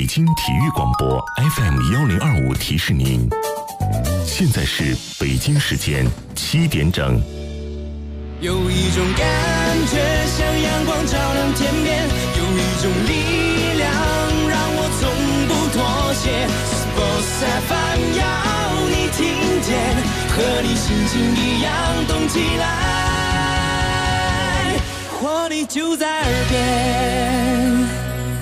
京体育广播 FM1025提示您，现在是北京时间7点整。 有一种感觉像阳光照亮天边，有一种力量让我从不妥协。Sports FM 要你听见，和你心情一样动起来，活力就在耳边。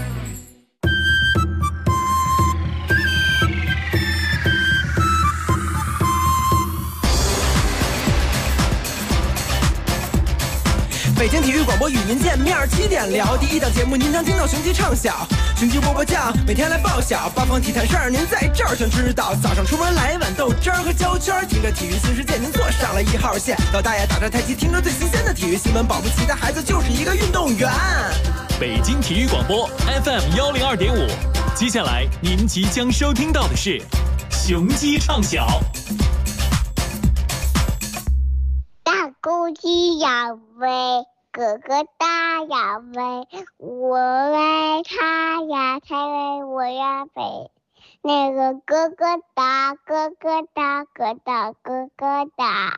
北京体育广播与您见面，7点聊第一档节目，您将听到雄鸡唱晓，雄鸡波波酱，每天来报晓，八方体坛事儿您在这儿全知道。早上出门来碗豆汁儿和焦圈，听着体育新世界，您坐上了1号线。老大爷打着太极，听着最新鲜的体育新闻，保不齐的孩子就是一个运动员。 北京体育广播 FM102.5，接下来您即将收听到的是雄鸡唱晓。 大公鸡要飞，哥哥大呀飞，我爱他呀，他爱我呀飞。那个哥哥大，哥哥大，哥大哥哥大。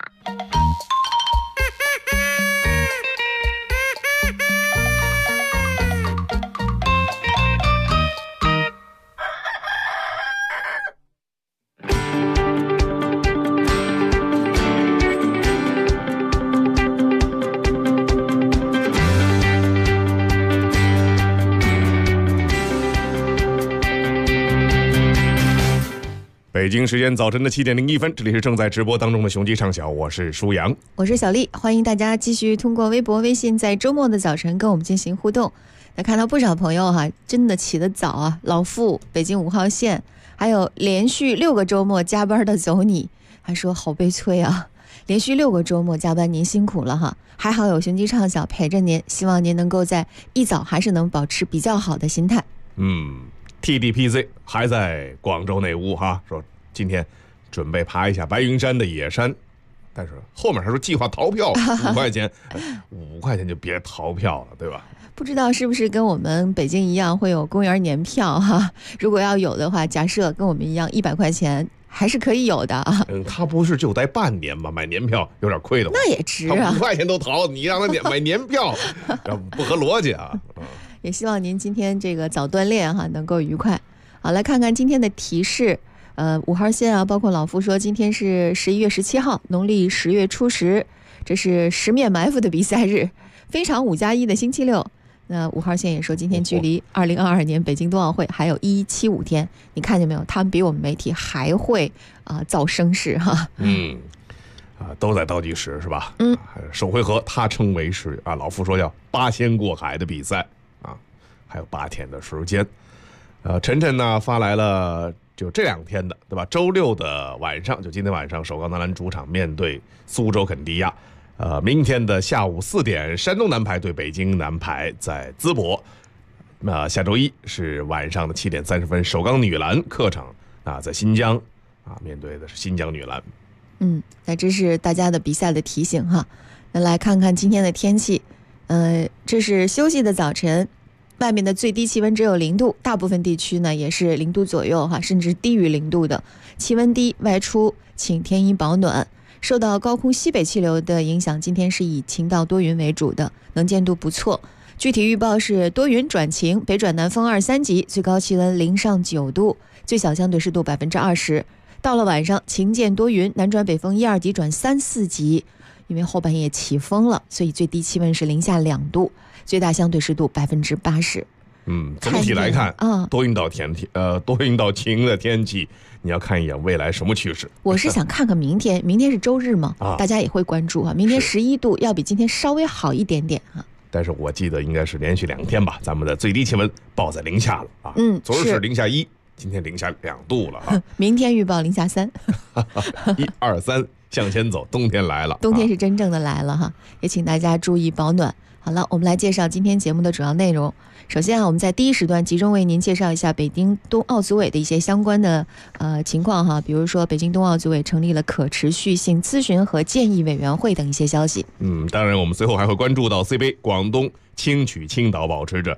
北京时间早晨的7点01分，这里是正在直播当中的雄鸡唱晓，我是舒阳， 我是小丽，欢迎大家继续通过微博、微信，在周末的早晨跟我们进行互动。那看到不少朋友真的起得早啊，老傅，北京5号线，还有连续6个周末加班的走你，还说好悲催啊，连续6个周末加班，您辛苦了哈。还好有雄鸡唱晓陪着您，希望您能够在一早还是能保持比较好的心态。 TDPZ 还在广州那屋哈，说今天准备爬一下白云山的野山，但是后面还说计划逃票5块钱，5块钱就别逃票了，对吧？ 不知道是不是跟我们北京一样会有公园年票哈？如果要有的话，假设跟我们一样100块钱还是可以有的啊。 他不是就待半年吗？买年票有点亏的。 那也值啊 ，5块钱都逃，你让他买年票，不合逻辑啊。 也希望您今天这个早锻炼哈，能够愉快。好，来看看今天的提示。5号线啊，包括老傅说今天是11月17号，农历10月初10，这是十面埋伏的比赛日，非常5+1的星期六。那5号线也说今天距离2022年北京冬奥会还有175天，你看见没有？他们比我们媒体还会造声势哈。 都在倒计时是吧？首回合他称为是老傅说叫8仙过海的比赛啊，还有8天的时间。晨晨呢发来了就这2天的，对吧？周6的晚上，就今天晚上，首钢男篮主场面对苏州肯迪亚。明天的下午4点，山东男排对北京男排在淄博。下周一是晚上的7点30分，首钢女篮客场在新疆面对的是新疆女篮。 那这是大家的比赛的提醒哈。那来看看今天的天气，这是休息的早晨。外面的最低气温只有0度，大部分地区呢也是0度左右哈，甚至低于0度的。气温低，外出请添衣保暖。受到高空西北气流的影响，今天是以晴到多云为主的，能见度不错。具体预报是多云转晴，北转南风2、3级，最高气温0上9度，最小相对湿度20%。到了晚上，晴见多云，南转北风1、2级转3、4级。因为后半夜起风了，所以最低气温是0下2度，最大相对湿度80%。 总体来看多云到晴的天气，你要看一眼未来什么趋势。 我是想看看明天是周日嘛，大家也会关注明天11度，要比今天稍微好一点点但是我记得应该是连续2天吧，咱们的最低气温报在0下了昨日是0下1，今天0下2度了明天预报0下3。 1、2、3。向前走，冬天来了， 冬天是真正的来了哈，也请大家注意保暖。好了，我们来介绍今天节目的主要内容。首先我们在第一时段集中为您介绍一下北京冬奥组委的一些相关的情况哈，比如说北京冬奥组委成立了可持续性咨询和建议委员会等一些消息。 当然我们随后还会关注到 CBA 广东轻取青岛保持着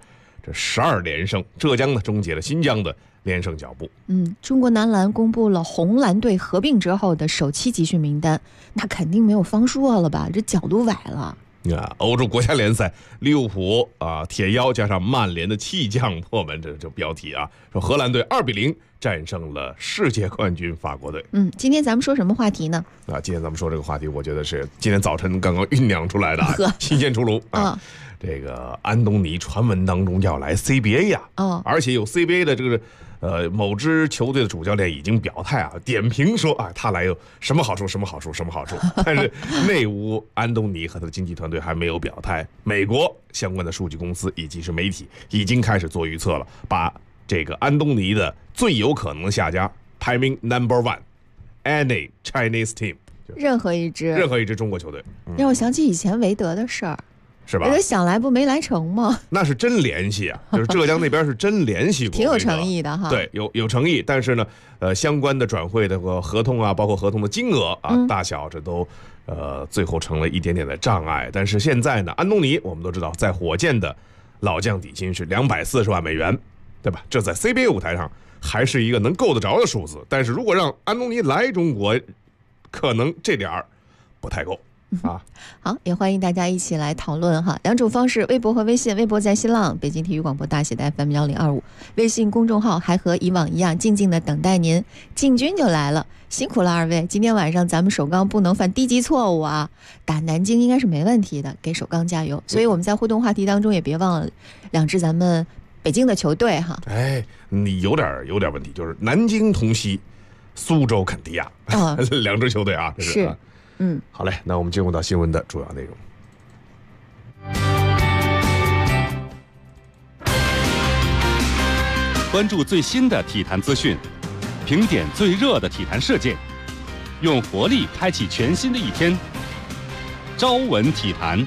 这12连胜，浙江呢终结了新疆的连胜脚步。 中国男篮公布了红蓝队合并之后的首期集训名单，那肯定没有方硕了吧？这脚都崴了。 欧洲国家联赛，利物浦铁腰加上曼联的弃将破门，这标题啊，说荷兰队2-0战胜了世界冠军法国队。 今天咱们说什么话题呢？ 今天咱们说这个话题，我觉得是今天早晨刚刚酝酿出来的新鲜出炉啊。这个安东尼传闻当中要来 CBA 呀，而且有 CBA 的这个某支球队的主教练已经表态点评说他来有什么好处什么好处什么好处，但是内屋安东尼和他的经纪团队还没有表态。美国相关的数据公司以及是媒体已经开始做预测了，把这个安东尼的最有可能下家排名 No.1 any Chinese team， 任何一支中国球队， 让我想起以前韦德的事儿。 是吧？ 想来不没来成吗？ 那是真联系啊，就是浙江那边是真联系过， 挺有诚意的哈。 对，有诚意，但是呢，相关的转会的合同包括合同的金额大小，这都最后成了一点点的障碍。但是现在呢，安东尼我们都知道，在火箭的老将底薪是240万美元，对吧？这在 CBA 舞台上还是一个能够得着的数字。但是如果让安东尼来中国，可能这点儿不太够。 好，也欢迎大家一起来讨论哈。2种方式，微博和微信。微博在新浪北京体育广播大写的 FM1025，微信公众号还和以往一样，静静的等待您。进军就来了，辛苦了2位。今天晚上咱们首钢不能犯低级错误啊，打南京应该是没问题的，给首钢加油。所以我们在互动话题当中也别忘了2支咱们北京的球队哈。 你有点问题，就是南京同曦、苏州肯迪亚2支球队啊，这是。好嘞，那我们进入到新闻的主要内容。 关注最新的体坛资讯，评点最热的体坛事件，用活力开启全新的一天。朝闻体坛。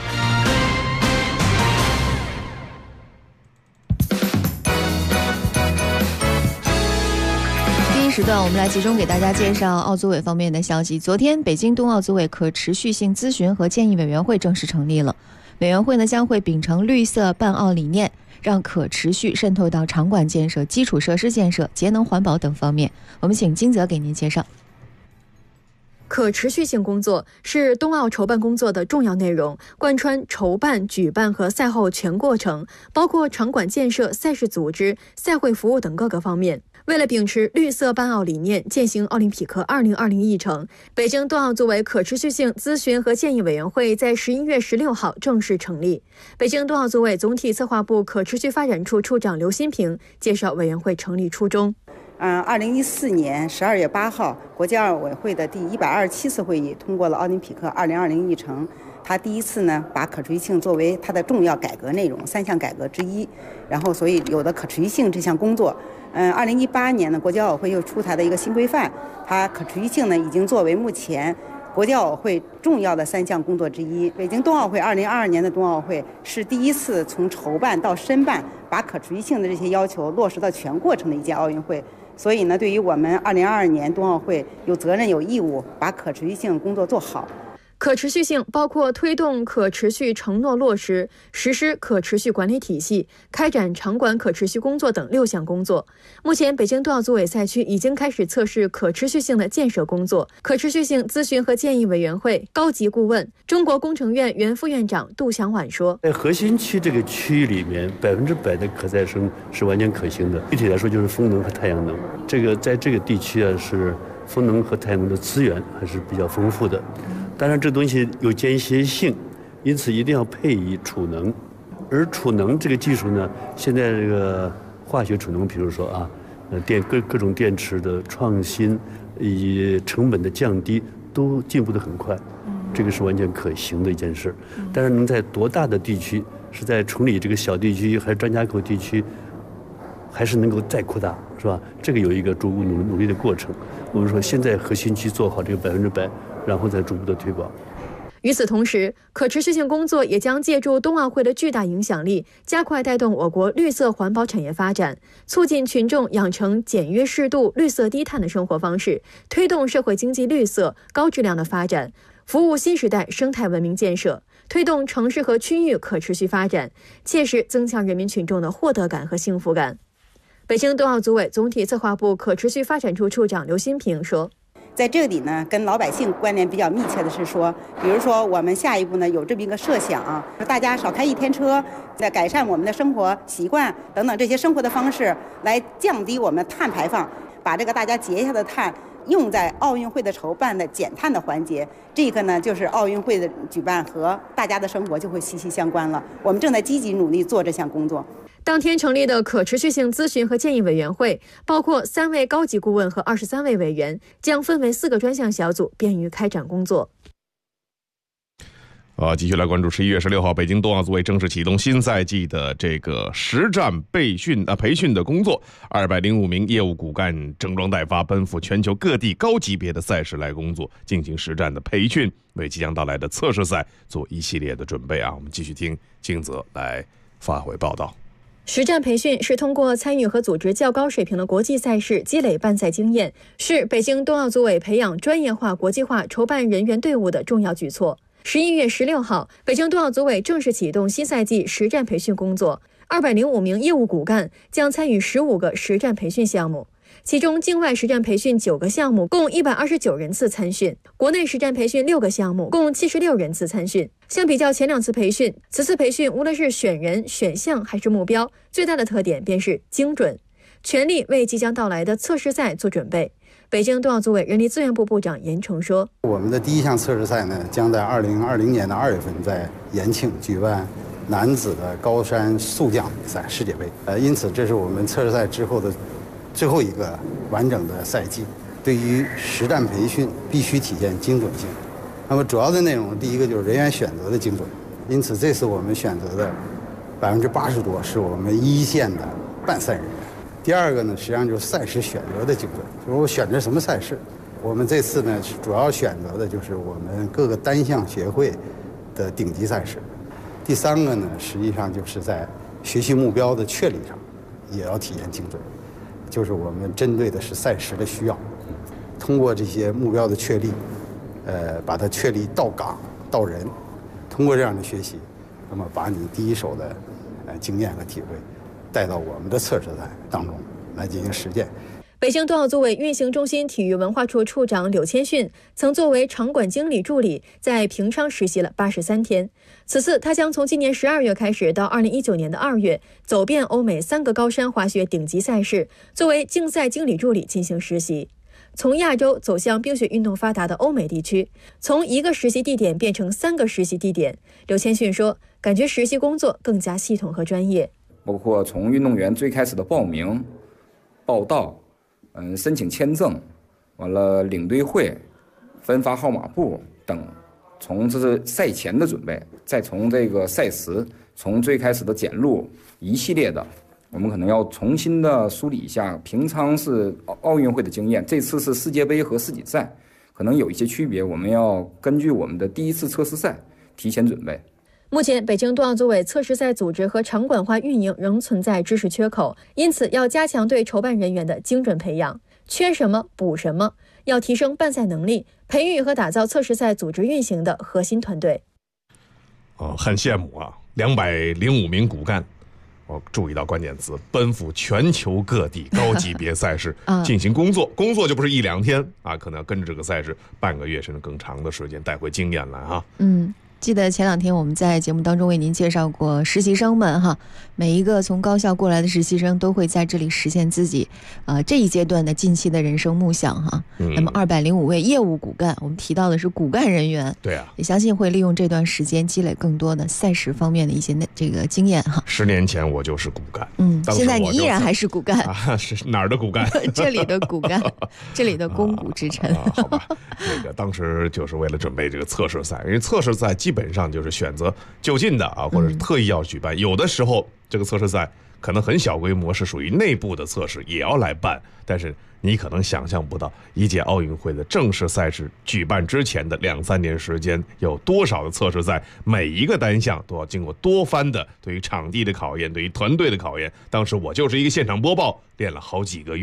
时段我们来集中给大家介绍奥组委方面的消息。昨天，北京冬奥组委可持续性咨询和建议委员会正式成立了。委员会呢将会秉承绿色办奥理念，让可持续渗透到场馆建设、基础设施建设、节能环保等方面。我们请金泽给您介绍。 可持续性工作是冬奥筹办工作的重要内容，贯穿筹办、举办和赛后全过程，包括场馆建设、赛事组织、赛会服务等各个方面。为了秉持绿色办奥理念，践行奥林匹克2020议程，北京冬奥组委可持续性咨询和建议委员会在11月16号正式成立。北京冬奥组委总体策划部可持续发展处处长刘新平介绍委员会成立初衷。 2014年12月8号，国际奥委会的第127次会议通过了奥林匹克2020议程。他第一次呢，把可持续性作为它的重要改革内容3项改革之一，然后所以有了可持续性这项工作。2018年呢，国际奥委会又出台的一个新规范，它可持续性呢已经作为目前国际奥委会重要的3项工作之一。北京冬奥会2022年的冬奥会是第一次从筹办到申办，把可持续性的这些要求落实到全过程的一届奥运会。所以呢，对于我们2022年冬奥会有责任有义务把可持续性工作做好。 可持续性包括推动可持续承诺落实、实施可持续管理体系、开展场馆可持续工作等6项工作。目前，北京冬奥组委赛区已经开始测试可持续性的建设工作。可持续性咨询和建议委员会高级顾问、中国工程院原副院长杜祥婉说：“ 在核心区这个区域里面，100%的可再生是完全可行的。具体来说，就是风能和太阳能。在这个地区是风能和太阳能的资源还是比较丰富的。当然，这东西有间歇性，因此一定要配以储能。而储能这个技术呢，现在这个化学储能，比如说各种电池的创新以及成本的降低，都进步得很快。这个是完全可行的一件事。但是能在多大的地区，是在崇礼这个小地区，还是张家口地区，还是能够再扩大，是吧？这个有一个逐步努力的过程。我们说，现在核心区做好这个100%。然后再逐步的推广。 与此同时，可持续性工作也将借助冬奥会的巨大影响力，加快带动我国绿色环保产业发展，促进群众养成简约适度、绿色低碳的生活方式，推动社会经济绿色、高质量的发展，服务新时代生态文明建设。 推动城市和区域可持续发展，切实增强人民群众的获得感和幸福感。北京冬奥组委总体策划部可持续发展处处长刘新平说， 在这里呢，跟老百姓关联比较密切的是说，比如说我们下一步呢有这么一个设想，大家少开一天车，在改善我们的生活习惯等等这些生活的方式，来降低我们碳排放，把这个大家节下的碳用在奥运会的筹办的减碳的环节。这个呢，就是奥运会的举办和大家的生活就会息息相关了。我们正在积极努力做这项工作。 当天成立的可持续性咨询和建议委员会，包括3位高级顾问和23位委员，将分为4个专项小组，便于开展工作。 继续来关注11月16号，北京冬奥组委正式启动新赛季的这个实战培训的工作。205名业务骨干整装待发，奔赴全球各地高级别的赛事来工作，进行实战的培训，为即将到来的测试赛做一系列的准备啊。我们继续听金泽来发回报道。 实战培训是通过参与和组织较高水平的国际赛事积累办赛经验，是北京冬奥组委培养专业化、国际化筹办人员队伍的重要举措。11月16号，北京冬奥组委正式启动新赛季实战培训工作，205名业务骨干将参与15个实战培训项目，其中境外实战培训9个项目，共129人次参训；国内实战培训6个项目，共76人次参训。相比较前2次培训，此次培训无论是选人、选项还是目标，最大的特点便是精准，全力为即将到来的测试赛做准备。北京冬奥组委人力资源部部长严成说， 我们的第一项测试赛呢，将在2020年的2月份在延庆举办男子的高山速降比赛世界杯。因此这是我们测试赛之后的最后一个完整的赛季。对于实战培训必须体现精准性。那么主要的内容，第一个就是人员选择的精准，因此这次我们选择的80%多是我们一线的办赛人员。第二个呢，实际上就是赛事选择的精准，就是我选择什么赛事。我们这次呢，主要选择的就是我们各个单项协会的顶级赛事。第三个呢，实际上就是在学习目标的确立上，也要体现精准，就是我们针对的是赛事的需要，通过这些目标的确立，把它确立到岗到人，通过这样的学习，那么把你第一手的经验和体会带到我们的测试赛当中来进行实践。 北京冬奥组委运行中心体育文化处处长柳千训曾作为场馆经理助理在平昌实习了83天。此次他将从今年12月开始到2019年的2月，走遍欧美3个高山滑雪顶级赛事，作为竞赛经理助理进行实习。从亚洲走向冰雪运动发达的欧美地区，从1个实习地点变成3个实习地点。柳千训说，感觉实习工作更加系统和专业， 包括从运动员最开始的报名、报到、申请签证，完了领队会、分发号码布等，从这是赛前的准备，再从这个赛时，从最开始的检录一系列的，我们可能要重新的梳理一下。平昌是奥运会的经验，这次是世界杯和世锦赛，可能有一些区别，我们要根据我们的第一次测试赛提前准备。 目前，北京冬奥组委测试赛组织和场馆化运营仍存在知识缺口，因此要加强对筹办人员的精准培养，缺什么补什么，要提升办赛能力，培育和打造测试赛组织运行的核心团队。 很羡慕啊，205名骨干，我注意到关键词，奔赴全球各地高级别赛事进行工作，工作就不是1-2天啊，可能要跟着这个赛事半个月甚至更长的时间，带回经验来哈。 记得前2天我们在节目当中为您介绍过实习生们哈，每一个从高校过来的实习生都会在这里实现自己这一阶段的近期的人生梦想哈。那么205位业务骨干，我们提到的是骨干人员， 对啊， 也相信会利用这段时间积累更多的赛事方面的一些这个经验哈。 10年前我就是骨干， 现在你依然还是骨干啊？是哪儿的骨干？ 这里的骨干，这里的肱骨之臣。 好吧，这个当时就是为了准备这个测试赛，因为测试赛基本上就是选择就近的啊，或者是特意要举办。有的时候这个测试赛可能很小规模，是属于内部的测试，也要来办。但是你可能想象不到，一届奥运会的正式赛事举办之前的2-3年时间，有多少的测试赛，每一个单项都要经过多番的对于场地的考验，对于团队的考验。当时我就是一个现场播报，练了好几个月呀。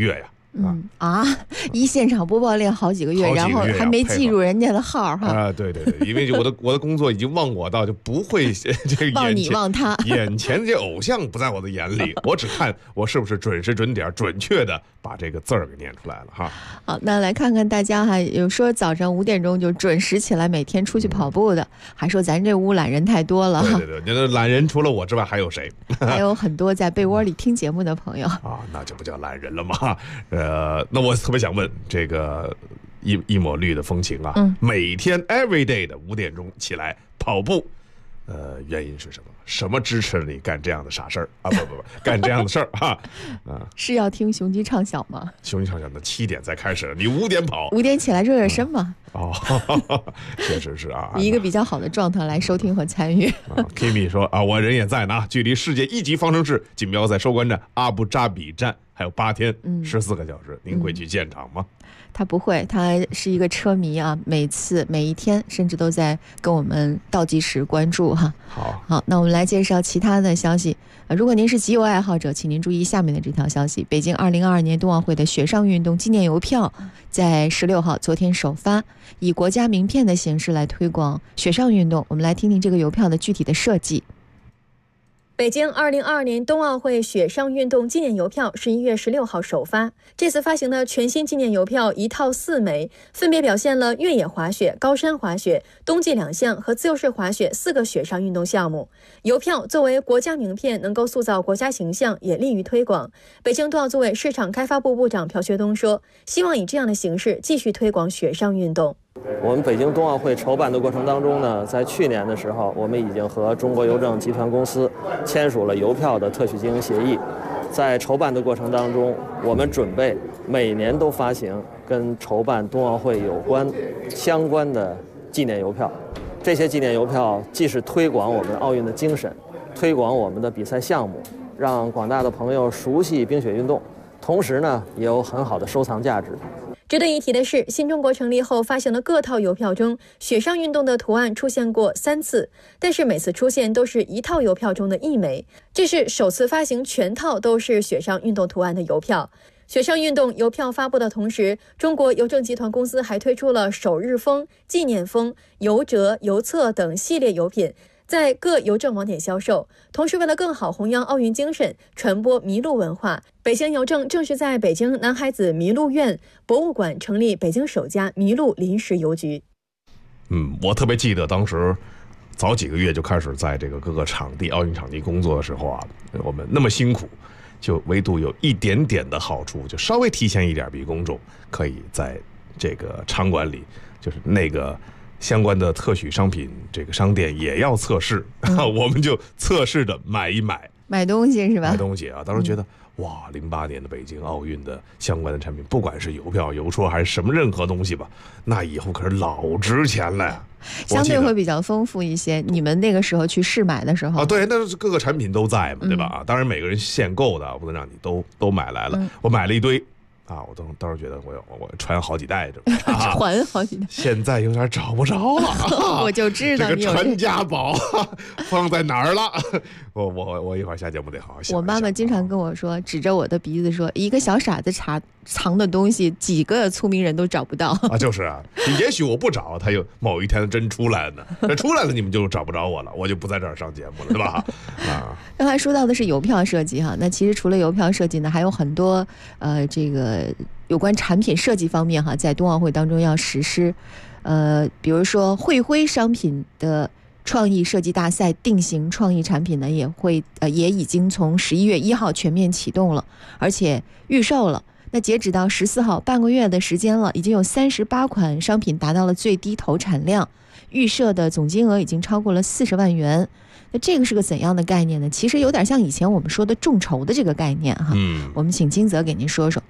一现场播报练好几个月，然后还没记住人家的号哈。 对，因为我的工作已经忘我到就不会这个忘你忘他， 眼前这偶像不在我的眼里，我只看我是不是准时准点准确的把这个字儿给念出来了哈。 好，那来看看大家哈，有说早上5点钟就准时起来每天出去跑步的，还说咱这屋懒人太多了哈。 对，那懒人除了我之外还有谁？ 还有很多在被窝里听节目的朋友那就不叫懒人了嘛。那我特别想问这个一抹绿的风情啊，每天 every day 的5点钟起来跑步，原因是什么？什么支持你干这样的傻事儿啊？不，干这样的事儿哈是要听雄鸡唱晓吗？ 雄鸡唱晓的7点才开始，你5点跑 ，5点起来热身嘛。 确实是啊， 以一个比较好的状态来收听和参与。 Kimi 说我人也在呢，距离世界1级方程式锦标赛收官战阿布扎比站还有8天14个小时，您会去现场吗？ 他不会，他是一个车迷啊，每一天甚至都在跟我们倒计时关注哈。好，那我们来介绍其他的消息。如果您是集邮爱好者，请您注意下面的这条消息：北京2022年冬奥会的雪上运动纪念邮票在16号昨天首发，以国家名片的形式来推广雪上运动。我们来听听这个邮票的具体的设计。 北京2022年冬奥会雪上运动纪念邮票11月16号首发。这次发行的全新纪念邮票一套4枚，分别表现了越野滑雪、高山滑雪、冬季2项和自由式滑雪4个雪上运动项目。邮票作为国家名片，能够塑造国家形象，也利于推广。北京冬奥组委市场开发部部长朴学东说，希望以这样的形式继续推广雪上运动。 我们北京冬奥会筹办的过程当中呢，在去年的时候，我们已经和中国邮政集团公司签署了邮票的特许经营协议。在筹办的过程当中，我们准备每年都发行跟筹办冬奥会有关相关的纪念邮票。这些纪念邮票既是推广我们奥运的精神，推广我们的比赛项目，让广大的朋友熟悉冰雪运动，同时呢，也有很好的收藏价值。 值得一提的是，新中国成立后发行的各套邮票中，雪上运动的图案出现过3次，但是每次出现都是一套邮票中的1枚，这是首次发行全套都是雪上运动图案的邮票。雪上运动邮票发布的同时，中国邮政集团公司还推出了首日封、纪念封、邮折、邮册等系列邮品，在各邮政网点销售。同时，为了更好弘扬奥运精神，传播麋鹿文化，北京邮政正式在北京南海子麋鹿院博物馆成立北京首家麋鹿临时邮局。 我特别记得当时早几个月就开始在这个各个场地奥运场地工作的时候啊，我们那么辛苦，就唯独有一点点的好处，就稍微提前一点比公众可以在这个场馆里，就是那个相关的特许商品这个商店也要测试，我们就测试着买东西是吧？ 买东西啊，当时觉得哇，08年的北京奥运的相关的产品，不管是邮票、邮戳还是什么任何东西吧，那以后可是老值钱了呀。 相对会比较丰富一些。你们那个时候去试买的时候对，那是各个产品都在嘛，对吧？当然每个人限购的，不能让你都买来了。我买了一堆。我当时觉得我传好几代着， 传好几代， 现在有点找不着了。 我就知道这个传家宝放在哪儿了。我一会儿下节目得好好想。 我妈妈经常跟我说，指着我的鼻子说，一个小傻子藏的东西，几个聪明人都找不到就是啊，也许我不找，他有某一天真出来了呢。那出来了，你们就找不着我了，我就不在这儿上节目了，对吧？ 刚才说到的是邮票设计哈，那其实除了邮票设计呢，还有很多这个有关产品设计方面哈，在冬奥会当中要实施，比如说会徽商品的创意设计大赛定型创意产品呢，也已经从11月1号全面启动了，而且预售了。那截止到14号，半个月的时间了，已经有38款商品达到了最低投产量，预设的总金额已经超过了40万元。那这个是个怎样的概念呢？其实有点像以前我们说的众筹的这个概念哈。我们请金泽给您说说。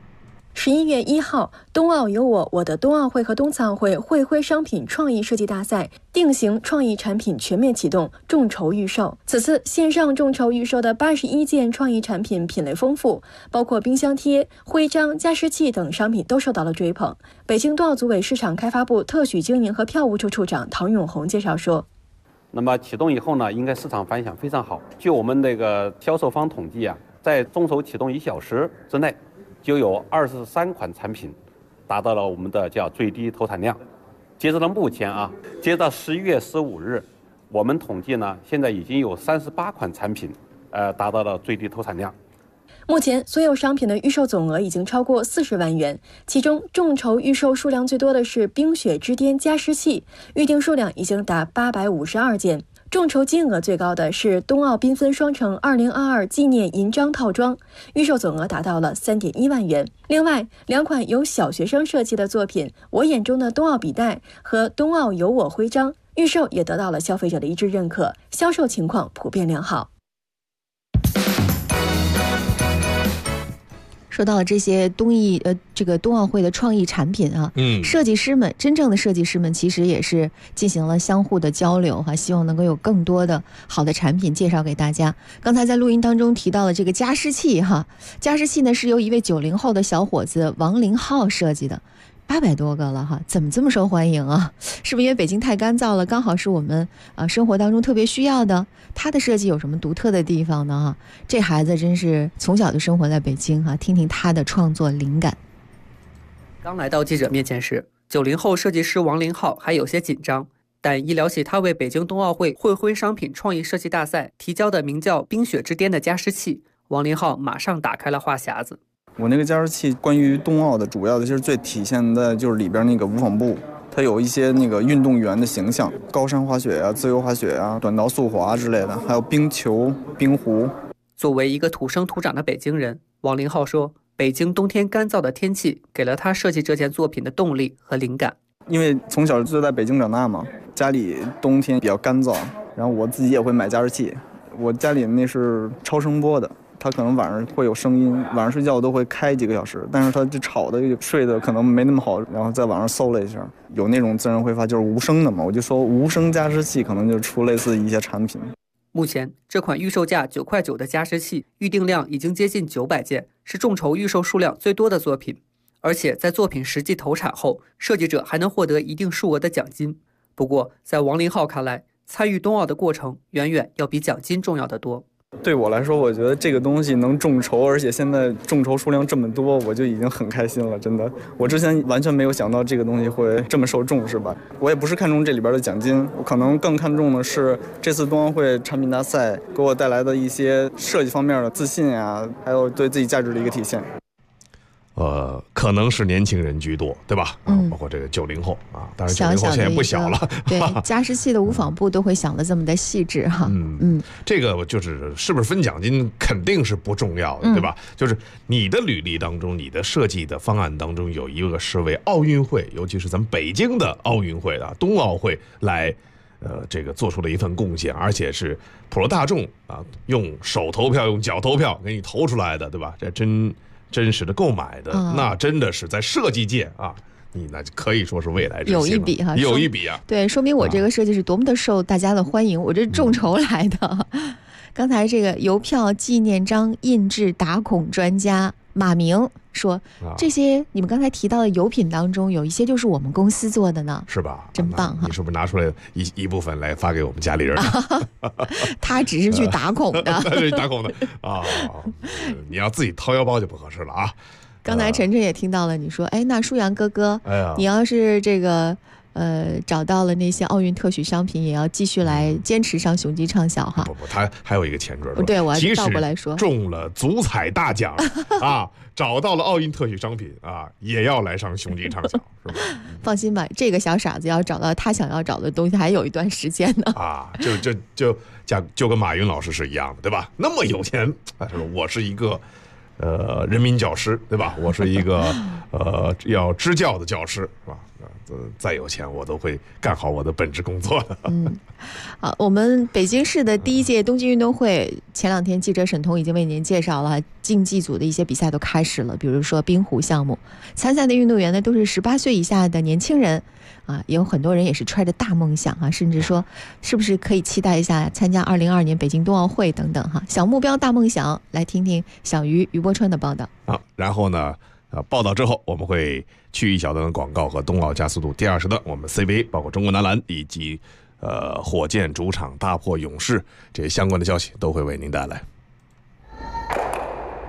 11月1号，冬奥有我的冬奥会和冬残奥会会徽商品创意设计大赛定型创意产品全面启动，众筹预售。此次线上众筹预售的81件创意产品品类丰富，包括冰箱贴、徽章、加湿器等商品都受到了追捧。北京冬奥组委市场开发部特许经营和票务处处长唐永红介绍说， 那么启动以后呢，应该市场反响非常好。据我们那个销售方统计啊，在众筹启动1小时之内， 就有23款产品达到了我们的叫最低投产量。截止到目前啊，截止到11月15日，我们统计呢，现在已经有38款产品达到了最低投产量。 目前所有商品的预售总额已经超过40万元，其中众筹预售数量最多的是冰雪之巅加湿器，预定数量已经达852件。众筹金额最高的是冬奥缤纷双城2022纪念银章套装，预售总额达到了3.1万元。另外，2款由小学生设计的作品《我眼中的冬奥笔袋》和《冬奥有我徽章》，预售也得到了消费者的一致认可，销售情况普遍良好。 说到了这些这个冬奥会的创意产品啊，设计师们，真正的设计师们其实也是进行了相互的交流哈，希望能够有更多的好的产品介绍给大家。刚才在录音当中提到了这个加湿器哈，加湿器呢是由一位90后的小伙子王林浩设计的。800多个了哈，怎么这么受欢迎啊？是不是因为北京太干燥了，刚好是我们生活当中特别需要的？他的设计有什么独特的地方呢？哈，这孩子真是从小就生活在北京哈，听听他的创作灵感。 刚来到记者面前时，90后设计师王林浩还有些紧张，但一聊起他为北京冬奥会会徽商品创意设计大赛提交的名叫“冰雪之巅”的加湿器，王林浩马上打开了话匣子。 我那个加湿器关于冬奥的主要的其实最体现的就是里边那个无纺布，它有一些那个运动员的形象，高山滑雪啊、自由滑雪啊、短道速滑之类的，还有冰球、冰壶。 作为一个土生土长的北京人，王林浩说，北京冬天干燥的天气给了他设计这件作品的动力和灵感。 因为从小就在北京长大嘛，家里冬天比较干燥，然后我自己也会买加湿器，我家里那是超声波的。它可能晚上会有声音，晚上睡觉都会开几个小时，但是它这吵的睡的可能没那么好，然后在网上搜了一下，有那种自然挥发就是无声的嘛，我就说无声加湿器可能就出类似一些产品。 目前这款预售价9.9块的加湿器预订量已经接近900件，是众筹预售数量最多的作品，而且在作品实际投产后，设计者还能获得一定数额的奖金。不过在王林浩看来，参与冬奥的过程远远要比奖金重要得多。 对我来说，我觉得这个东西能众筹，而且现在众筹数量这么多，我就已经很开心了，真的。我之前完全没有想到这个东西会这么受重视吧。我也不是看重这里边的奖金，我可能更看重的是这次冬奥会产品大赛给我带来的一些设计方面的自信啊，还有对自己价值的一个体现。 可能是年轻人居多，对吧？包括这个90后啊，当然90后现在不小了。 对，加湿器的无纺布都会想得这么的细致哈。 这个是不是分奖金肯定是不重要的，对吧？就是你的履历当中，你的设计的方案当中有一个是为奥运会，尤其是咱们北京的奥运会啊，冬奥会来。这个做出了一份贡献，而且是普罗大众啊，用手投票、用脚投票给你投出来的，对吧？这真实的购买的，那真的是在设计界啊，你那可以说是未来之星， 有一笔哈， 有一笔啊。 对，说明我这个设计是多么的受大家的欢迎，我这是众筹来的。刚才这个邮票纪念章印制打孔专家马明说，这些你们刚才提到的油品当中，有一些就是我们公司做的呢， 是吧？ 真棒哈！ 你是不是拿出来一部分来发给我们家里人？ 他只是去打孔的， 打孔的啊！你要自己掏腰包就不合适了啊！ 刚才晨晨也听到了，你说，哎，那舒阳哥哥，你要是这个。找到了那些奥运特许商品，也要继续来坚持上雄鸡唱小哈。 不，他还有一个前缀。 对，我还倒过来说， 中了足彩大奖啊，找到了奥运特许商品啊，也要来上雄鸡唱小，是吧？ 放心吧，这个小傻子要找到他想要找的东西，还有一段时间呢。 啊，就跟马云老师是一样的，对吧？那么有钱，我是一个。人民教师，对吧？我是一个要支教的教师，是吧？再有钱我都会干好我的本职工作的。 好，我们北京市的第1届冬季运动会，前2天记者沈彤已经为您介绍了竞技组的一些比赛都开始了，比如说冰壶项目，参赛的运动员呢都是18岁以下的年轻人。也有很多人也是揣着大梦想啊，甚至说是不是可以期待一下参加2022年北京冬奥会等等哈，小目标大梦想，来听听小于波川的报道。 好，然后呢，报道之后我们会去一小段的广告和冬奥加速度第2时段，我们 CBA 包括中国男篮以及火箭主场大破勇士这些相关的消息都会为您带来。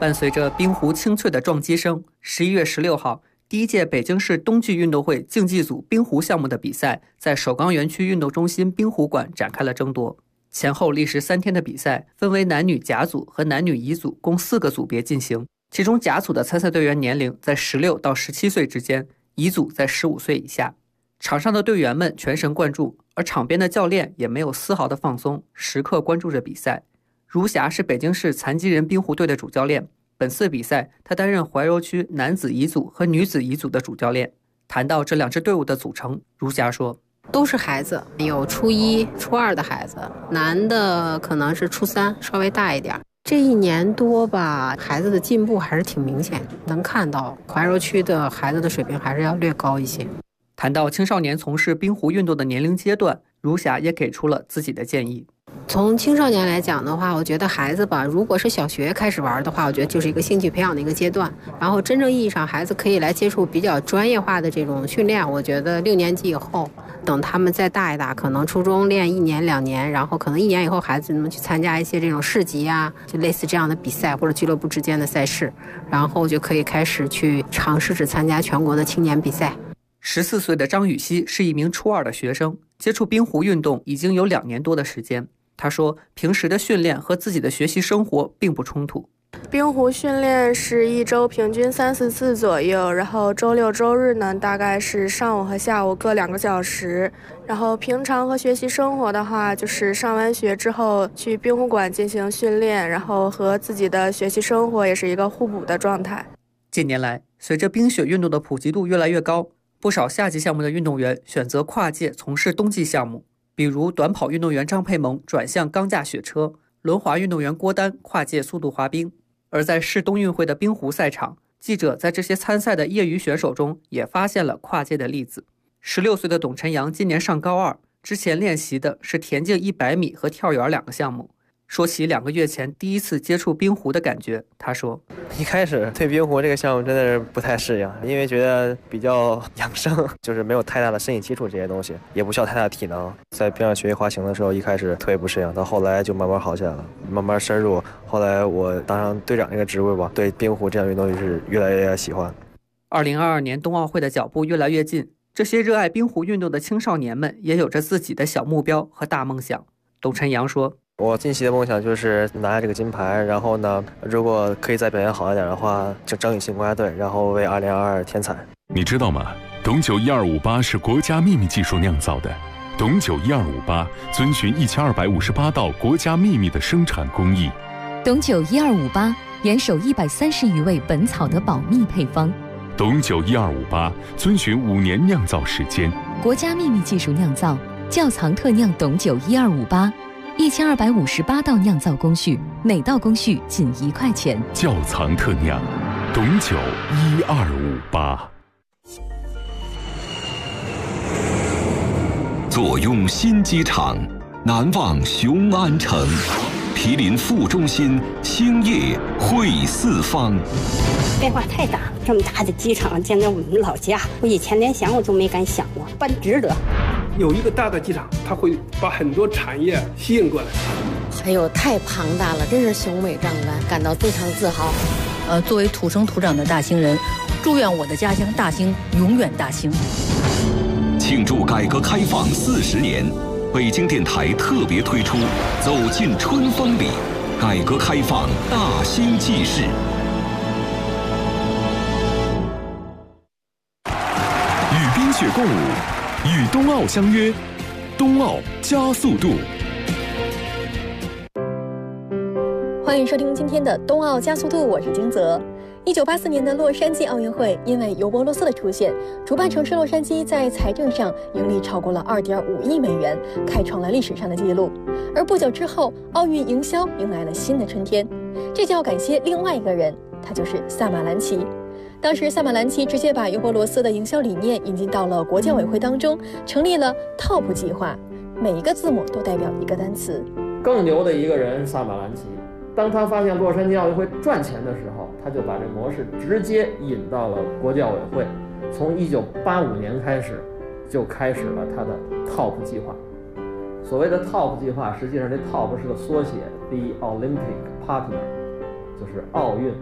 伴随着冰壶清脆的撞击声，11月16号，第一届北京市冬季运动会竞技组冰壶项目的比赛在首钢园区运动中心冰壶馆展开了争夺。前后历时3天的比赛，分为男女甲组和男女乙组共4个组别进行。其中甲组的参赛队员年龄在16到17岁之间，乙组在15岁以下。场上的队员们全神贯注，而场边的教练也没有丝毫的放松，时刻关注着比赛。如霞是北京市残疾人冰壶队的主教练，本次比赛他担任怀柔区男子乙组和女子乙组的主教练。谈到这2支队伍的组成，如霞说， 都是孩子，有初1、初2的孩子，男的可能是初3，稍微大一点。这1年多吧，孩子的进步还是挺明显，能看到怀柔区的孩子的水平还是要略高一些。 谈到青少年从事冰壶运动的年龄阶段，如霞也给出了自己的建议。 从青少年来讲的话，我觉得孩子吧，如果是小学开始玩的话，我觉得就是一个兴趣培养的一个阶段。然后真正意义上，孩子可以来接触比较专业化的这种训练。我觉得6年级以后，等他们再大一大，可能初中练1年2年，然后可能1年以后，孩子能去参加一些这种市级啊，就类似这样的比赛或者俱乐部之间的赛事，然后就可以开始去尝试着参加全国的青年比赛。 14岁的张雨熙是一名初2的学生，接触冰壶运动已经有2年多的时间。他说，平时的训练和自己的学习生活并不冲突。 冰壶训练是1周平均3、4次左右，然后周6、周日呢，大概是上午和下午各2个小时。然后平常和学习生活的话，就是上完学之后去冰壶馆进行训练，然后和自己的学习生活也是一个互补的状态。 近年来，随着冰雪运动的普及度越来越高，不少夏季项目的运动员选择跨界从事冬季项目。比如短跑运动员张佩萌转向钢架雪车，轮滑运动员郭丹跨界速度滑冰。而在市冬运会的冰壶赛场，记者在这些参赛的业余选手中也发现了跨界的例子。16岁的董晨阳今年上高2，之前练习的是田径100米和跳远2个项目。说起2个月前第一次接触冰壶的感觉，他说， 一开始对冰壶这个项目真的是不太适应，因为觉得比较养生，就是没有太大的身体基础这些东西，也不需要太大的体能。在冰上学习滑行的时候，一开始特别不适应，到后来就慢慢好起来了，慢慢深入。后来我当上队长这个职位吧，对冰壶这项运动是越来越喜欢。 2022年冬奥会的脚步越来越近，这些热爱冰壶运动的青少年们也有着自己的小目标和大梦想。董晨阳说， 我近期的梦想就是拿下这个金牌，然后呢，如果可以再表现好一点的话，就争取进国家队，然后为2022添彩。 你知道吗？董酒1258是国家秘密技术酿造的。董酒1258遵循1258道国家秘密的生产工艺。 董酒1258严守130余味本草的保密配方。 董酒1258遵循5年酿造时间， 国家秘密技术酿造，窖藏特酿董酒1258，1258道酿造工序，每道工序仅1块钱。 窖藏特酿，董酒1258。 坐拥新机场，难忘雄安城。毗邻副中心，兴业汇四方。 变化太大了，这么大的机场建在我们老家，我以前连想我都没敢想过，办值得。 有一个大的机场，它会把很多产业吸引过来。 还有太庞大了，真是雄伟壮观，感到非常自豪。 作为土生土长的大兴人，祝愿我的家乡大兴永远大兴。 庆祝改革开放40年，北京电台特别推出《走进春风里》，改革开放大兴纪事。 与冰雪共舞，与冬奥相约，冬奥加速度。 欢迎收听今天的冬奥加速度，我是金泽。1984年的洛杉矶奥运会，因为尤伯罗斯的出现，主办城市洛杉矶在财政上盈利超过了2.5亿美元，开创了历史上的记录。而不久之后，奥运营销迎来了新的春天，这就要感谢另外一个人，他就是萨马兰奇。当时萨马兰奇直接把尤伯罗斯的营销理念引进到了国教委会当中，成立了 TOP 计划，每一个字母都代表一个单词。 更牛的一个人，萨马兰奇，当他发现洛杉矶奥运会赚钱的时候，他就把这模式直接引到了国教委会。从1985年开始，就开始了他的 TOP 计划。所谓的 TOP 计划，实际上这 TOP 是个缩写 ，The Olympic Partner， 就是奥运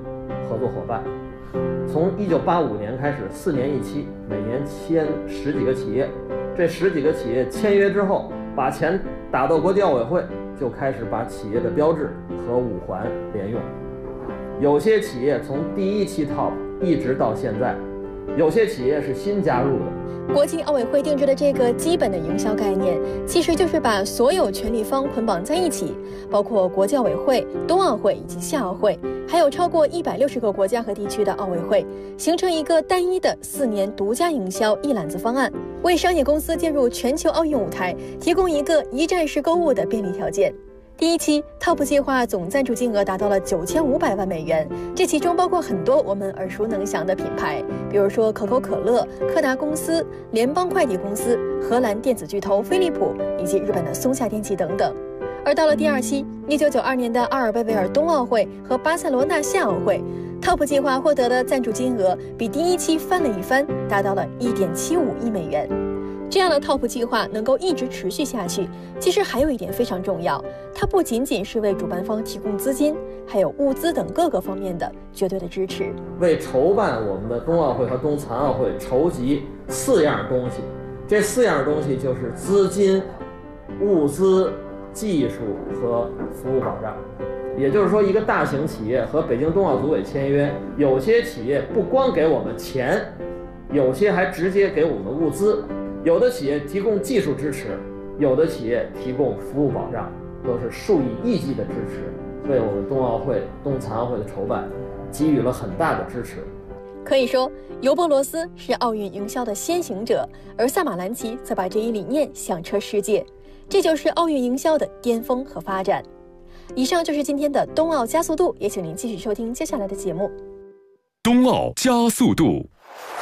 合作伙伴。从1985年开始，4年一期，每年签10几个企业。这10几个企业签约之后，把钱打到国际奥委会，就开始把企业的标志和5环连用。有些企业从第1期 TOP 一直到现在，有些企业是新加入的。 国际奥委会定制的这个基本的营销概念，其实就是把所有权利方捆绑在一起，包括国际奥委会、冬奥会以及夏奥会，还有超过160个国家和地区的奥委会，形成一个单一的4年独家营销一揽子方案，为商业公司进入全球奥运舞台提供一个一站式购物的便利条件。第1期 TOP 计划总赞助金额达到了9500万美元，这其中包括很多我们耳熟能详的品牌，比如说可口可乐、柯达公司、联邦快递公司、荷兰电子巨头飞利浦以及日本的松下电器等等。而到了第2期，1992年的阿尔贝维尔冬奥会和巴塞罗那夏奥会， TOP 计划获得的赞助金额比第1期翻了一番，达到了1.75亿美元。这样的 TOP 计划能够一直持续下去，其实还有一点非常重要，它不仅仅是为主办方提供资金，还有物资等各个方面的绝对的支持， 为筹办我们的冬奥会和冬残奥会筹集4样东西。这4样东西就是资金、物资、技术和服务保障。也就是说，一个大型企业和北京冬奥组委签约，有些企业不光给我们钱，有些还直接给我们物资。有的企业提供技术支持，有的企业提供服务保障，都是数以亿计的支持，为我们冬奥会、冬残奥会的筹办给予了很大的支持。 可以说，尤伯罗斯是奥运营销的先行者，而萨马兰奇则把这一理念响彻世界，这就是奥运营销的巅峰和发展。以上就是今天的冬奥加速度，也请您继续收听接下来的节目。 冬奥加速度。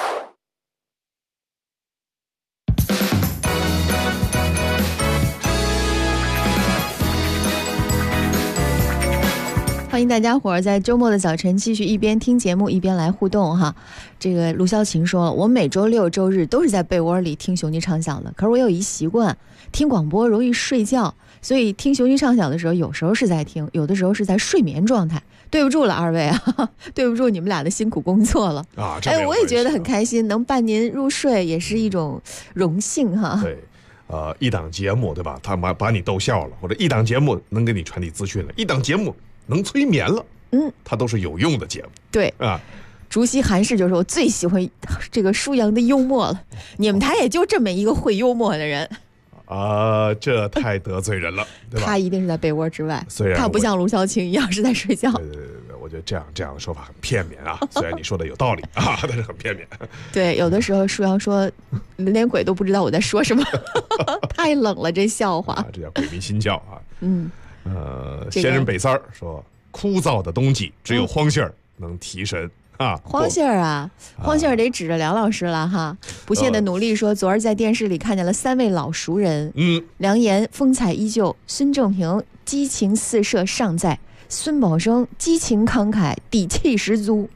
欢迎大家伙儿在周末的早晨继续一边听节目一边来互动哈。这个卢潇琴说了，我每周6、周日都是在被窝里听雄鸡唱响的，可是我有一习惯，听广播容易睡觉，所以听雄鸡唱响的时候，有时候是在听，有的时候是在睡眠状态。对不住了二位啊，对不住你们俩的辛苦工作了啊！我也觉得很开心，能伴您入睡也是一种荣幸哈。 对。一档节目对吧？他把你逗笑了，或者一档节目能给你传递资讯了，一档节目能催眠了，它都是有用的节目。 对啊，竹溪韩氏就说我最喜欢这个舒扬的幽默了，你们台也就这么一个会幽默的人。 这太得罪人了，对吧？ 他一定是在被窝之外， 虽然他不像卢潇琴一样是在睡觉。 对，我觉得这样的说法很片面啊。虽然你说的有道理啊，但是很片面。对， 有的时候舒扬说，连鬼都不知道我在说什么，太冷了这笑话。 这叫鬼迷心窍啊。仙人北三儿说，枯燥的冬季只有荒杏儿能提神。 荒杏儿啊，荒杏儿得指着梁老师了哈。不懈的努力说，昨儿在电视里看见了3位老熟人，梁岩风采依旧，孙正平激情四射尚在，孙宝生激情慷慨底气十足。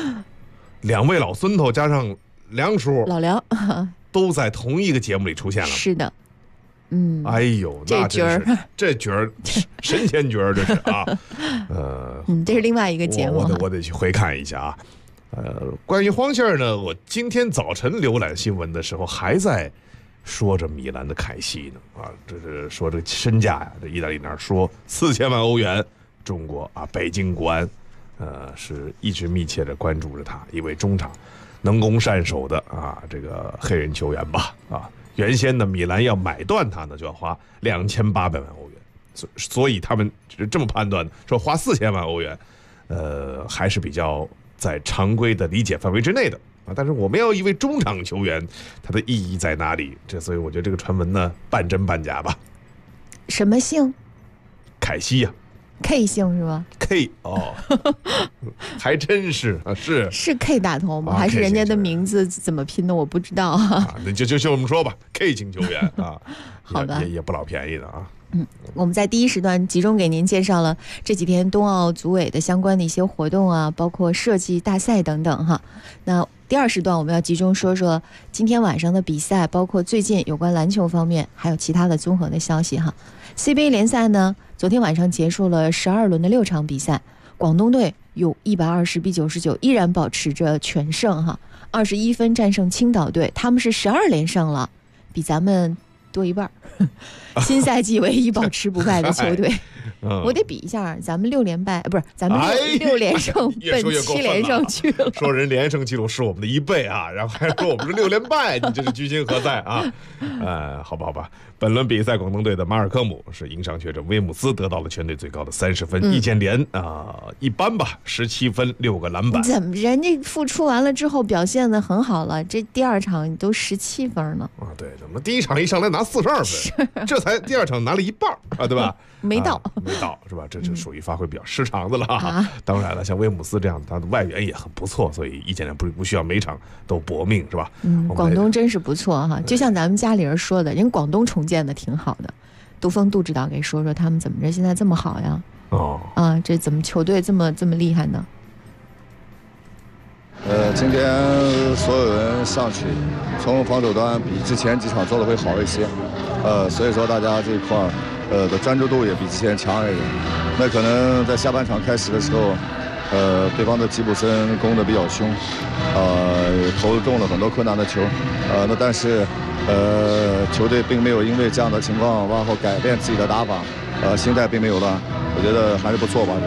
2位老孙头加上梁叔老梁都在同一个节目里出现了。 是的。 哎呦，那真是这角儿神仙角儿，这是啊， 这是另外一个节目， 我得去回看一下啊。关于荒杏儿呢，我今天早晨浏览新闻的时候还在说着米兰的凯西呢这是说这身价呀，这意大利那儿说4000万欧元，中国北京国安是一直密切的关注着他，一位中场能攻善守的这个黑人球员吧原先呢，米兰要买断他呢，就要花2800万欧元，所以他们这么判断，说花4000万欧元，还是比较在常规的理解范围之内的但是我们要一位中场球员，他的意义在哪里？所以我觉得这个传闻呢，半真半假吧。 什么姓？ 凯西呀。 K 姓是吧 ？K 还真是是 K 打头吗？还是人家的名字怎么拼的？我不知道那就这么说吧 ，K 型球员好吧， 也不老便宜的我们在第一时段集中给您介绍了这几天冬奥组委的相关的一些活动包括设计大赛等等哈。那第二时段我们要集中说说今天晚上的比赛，包括最近有关篮球方面还有其他的综合的消息哈。CBA 联赛呢，昨天晚上结束了12轮的6场比赛，广东队有120比99，依然保持着全胜哈，21分战胜青岛队，他们是12连胜了，比咱们多一半。新赛季唯一保持不败的球队。我得比一下，咱们6连败，不是咱们6连胜，奔7连胜去了。 说人连胜记录是我们的1倍啊，然后还说我们是6连败，你这是居心何在啊？好吧。本轮比赛，广东队的马尔科姆是迎上确诊威姆斯，得到了全队最高的30分。易建联一般吧，17分6个篮板。 怎么人家复出完了之后表现得很好了？这第2场都17分呢。 对，怎么第1场一上来拿42分，这才第2场拿了一半啊，对吧？ 没到是吧？这属于发挥比较失常的了当然了，像威姆斯这样，他的外援也很不错，所以易建联不需要每场都搏命，是吧？ 广东真是不错哈，就像咱们家里人说的，人广东重建的挺好的。杜峰杜指导给说他们怎么着现在这么好呀？这怎么球队这么厉害呢？ 今天所有人上去，从防守端比之前几场做的会好一些，所以说大家这一块的专注度也比之前强一点。那可能在下半场开始的时候，对方的吉普森攻得比较凶，投中了很多困难的球，那但是球队并没有因为这样的情况往后改变自己的打法，心态并没有乱，我觉得还是不错吧。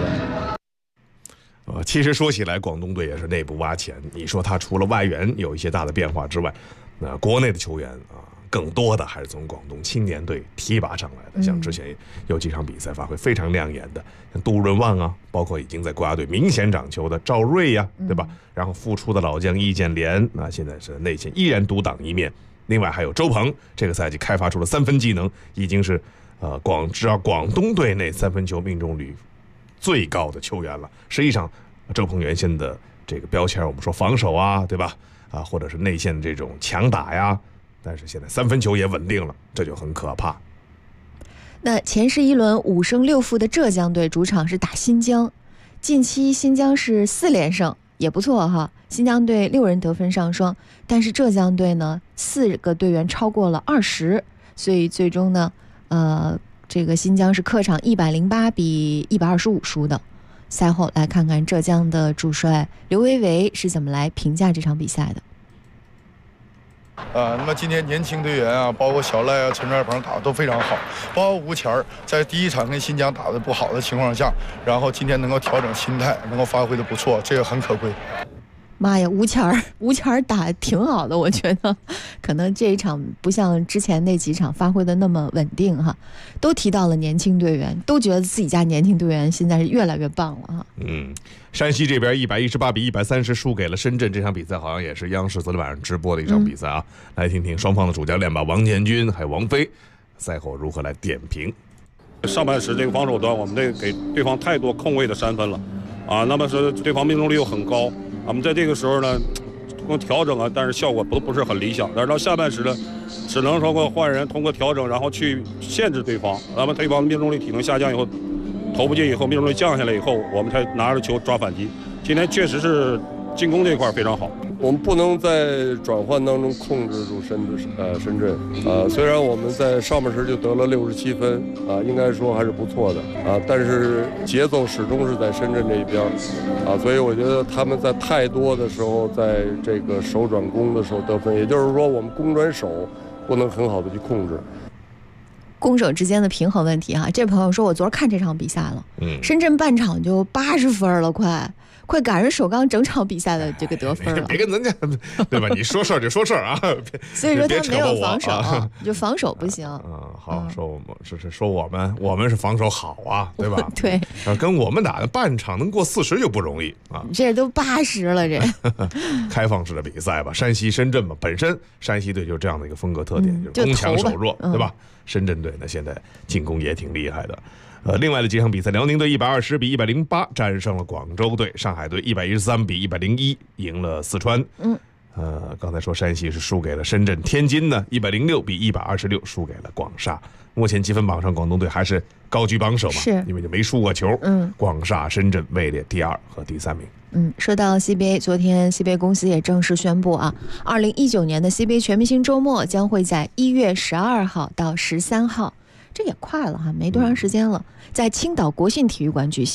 其实说起来，广东队也是内部挖潜。你说他除了外援有一些大的变化之外，那国内的球员更多的还是从广东青年队提拔上来的。像之前有几场比赛发挥非常亮眼的，像杜润旺啊，包括已经在国家队明显长球的赵睿呀，对吧？然后复出的老将易建联，现在是内线依然独当一面。另外还有周鹏，这个赛季开发出了3分技能，已经是广东队内3分球命中率最高的球员了。实际上，周鹏原先的这个标签，我们说防守啊，对吧？或者是内线的这种强打呀，但是现在3分球也稳定了，这就很可怕。 那前11轮5胜6负的浙江队主场是打新疆，近期新疆是4连胜，也不错哈。新疆队6人得分上双，但是浙江队呢4个队员超过了20，所以最终呢，这个新疆是客场108比125输的。赛后来看看浙江的主帅刘维维是怎么来评价这场比赛的。 那么今天年轻队员啊，包括小赖啊、陈帅鹏打的都非常好，包括吴前儿在第1场跟新疆打的不好的情况下，然后今天能够调整心态，能够发挥的不错，这个很可贵。 妈呀，吴前儿打得挺好的，我觉得可能这一场不像之前那几场发挥的那么稳定哈。都提到了年轻队员，都觉得自己家年轻队员现在是越来越棒了哈。 山西这边118比130输给了深圳，这场比赛好像也是央视昨天晚上直播的一场比赛啊。来听听双方的主教练吧，王建军还有王菲赛后如何来点评。 上半时这个防守端，我们这给对方太多空位的3分了那么是对方命中率又很高。我们在这个时候呢，通过调整但是效果不是很理想。但是到下半时呢，只能通过换人，通过调整，然后去限制对方。那么对方命中率体能下降以后，投不进以后，命中率降下来以后，我们才拿着球抓反击。今天确实是进攻这块非常好。 我们不能在转换当中控制住深圳虽然我们在上半时就得了67分应该说还是不错的但是节奏始终是在深圳这一边所以我觉得他们在太多的时候在这个守转攻的时候得分，也就是说我们攻转守不能很好的去控制攻守之间的平衡问题哈。这朋友说我昨儿看这场比赛了，深圳半场就80分了，快赶上首钢整场比赛的这个得分了。 别跟咱家对吧？你说事儿就说事儿啊。 所以说他没有防守，就防守不行。 好，说我们是说我们是防守好啊，对吧？ 对， 跟我们打的半场能过40就不容易啊。 这都80了，这开放式的比赛吧，山西深圳嘛，本身山西队就这样的一个风格特点，就是攻强守弱，对吧？深圳队呢现在进攻也挺厉害的。另外的几场比赛，辽宁队120比108战胜了广州队，上海队113比101赢了四川。刚才说山西是输给了深圳，天津呢106比126输给了广厦。目前积分榜上，广东队还是高居榜首嘛， 是因为就没输过球。广厦、深圳位列第2和第3名。 说到 CBA， 昨天 CBA 公司也正式宣布2019年的 CBA 全明星周末将会在1月12号到13号。这也快了哈，没多长时间了，在青岛国信体育馆举行。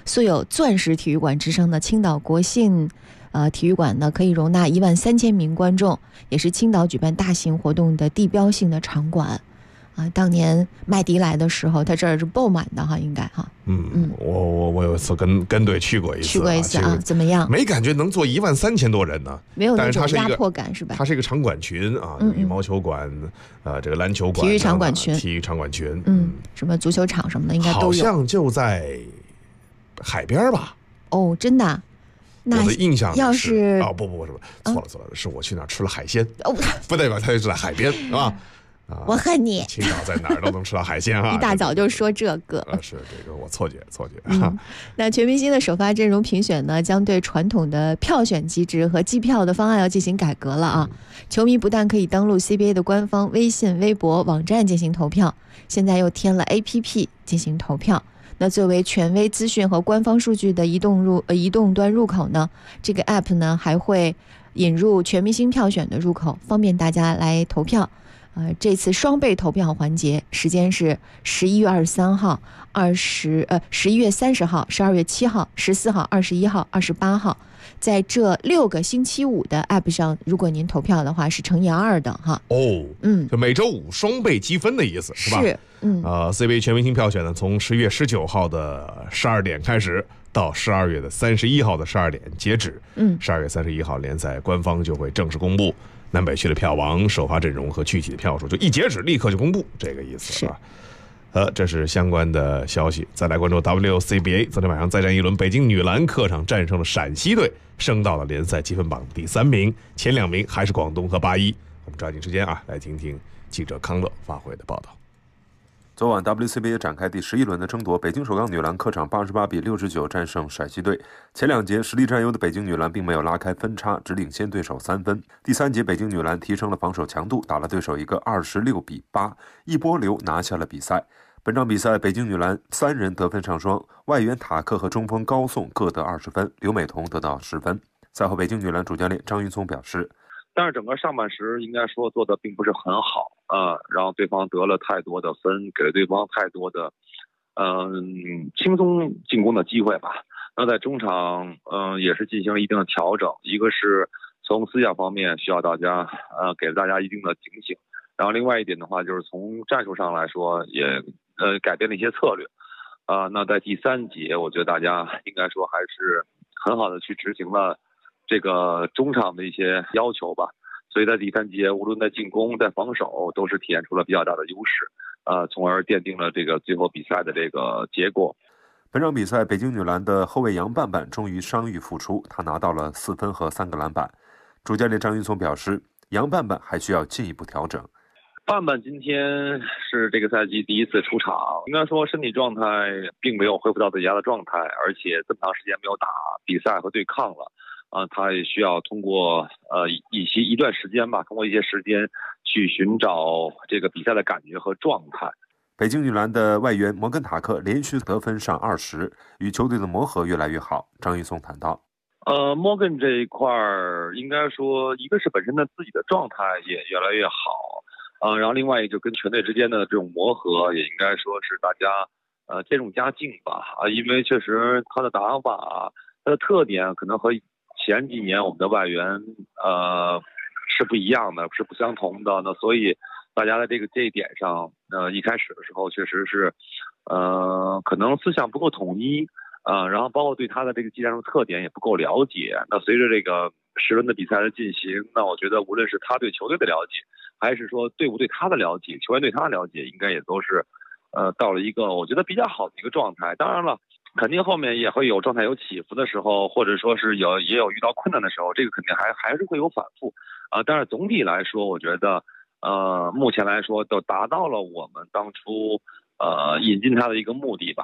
素有钻石体育馆之称的青岛国信体育馆呢，可以容纳13000名观众，也是青岛举办大型活动的地标性的场馆。当年麦迪来的时候，他这儿是爆满的哈，应该哈。 我有一次跟队去过一次啊，怎么样？ 没感觉能坐13000多人呢， 没有那种压迫感是吧？ 它是一个场馆群啊，羽毛球馆，这个篮球馆， 体育场馆群，什么足球场什么的应该都有。 好像就在海边吧？ 哦，真的？ 我的印象要是不错了，是我去哪儿吃了海鲜，不代表它就在海边啊。 我恨你！ 青岛在哪儿都能吃到海鲜啊！ 一大早就说这个， 是这个我错觉。 那全明星的首发阵容评选呢，将对传统的票选机制和计票的方案要进行改革了啊！球迷不但可以登录 CBA 的官方微信、微博、网站进行投票，现在又添了 APP 进行投票。那作为权威资讯和官方数据的移动端入口呢，这个 App 呢还会引入全明星票选的入口，方便大家来投票。这次双倍投票环节时间是11月23号、11月30号、12月7号、14号、21号、28号，在这6个星期五的 App 上，如果您投票的话是乘以2的哈。就每周5双倍积分的意思是吧？是。CBA 全明星票选呢，从11月19号的12点开始，到12月的31号的12点截止。12月31号联赛官方就会正式公布南北区的票王、首发阵容和具体的票数，就一截止立刻就公布，这个意思啊。这是相关的消息。再来关注 WCBA， 昨天晚上再战一轮，北京女篮客场战胜了陕西队，升到了联赛积分榜第3名，前2名还是广东和8-1。我们抓紧时间来听听记者康乐发回的报道。 昨晚 WCBA 展开第11轮的争夺，北京首钢女篮客场88比69战胜陕西队。前2节实力占优的北京女篮并没有拉开分差，只领先对手3分。第3节北京女篮提升了防守强度，打了对手一个26比8，一波流拿下了比赛。本场比赛北京女篮3人得分上双，外援塔克和中锋高颂各得20分，刘美彤得到10分。赛后北京女篮主教练张云聪表示， 但是整个上半时应该说做的并不是很好然后对方得了太多的分，给了对方太多的轻松进攻的机会吧。那在中场也是进行了一定的调整，一个是从思想方面需要大家给了大家一定的警醒，然后另外一点的话就是从战术上来说也改变了一些策略那在第3节我觉得大家应该说还是很好的去执行了这个中场的一些要求吧，所以在第3节无论在进攻在防守都是体现出了比较大的优势从而奠定了这个最后比赛的这个结果。 本场比赛北京女篮的后卫杨伴伴终于伤愈复出，她拿到了4分和3个篮板。主教练张云聪表示，杨伴伴还需要进一步调整。 伴伴今天是这个赛季第1次出场，应该说身体状态并没有恢复到最佳的状态，而且这么长时间没有打比赛和对抗了他也需要通过一段时间吧，通过一些时间去寻找这个比赛的感觉和状态。 北京女篮的外援摩根塔克连续得分上20，与球队的磨合越来越好。张云松谈到， 摩根这一块应该说一个是本身的自己的状态也越来越好然后另外一个就跟全队之间的这种磨合也应该说是大家渐入佳境吧因为确实他的打法他的特点可能和前几年我们的外援是不一样的，是不相同的。那所以大家在这一点上一开始的时候确实是可能思想不够统一然后包括对他的这个技战术特点也不够了解。那随着这个10轮的比赛的进行，那我觉得无论是他对球队的了解，还是说队伍对他的了解，球员对他的了解，应该也都是到了一个我觉得比较好的一个状态。当然了，肯定后面也会有状态有起伏的时候，或者说是也有遇到困难的时候，这个肯定还是会有反复但是总体来说，我觉得目前来说都达到了我们当初引进他的一个目的吧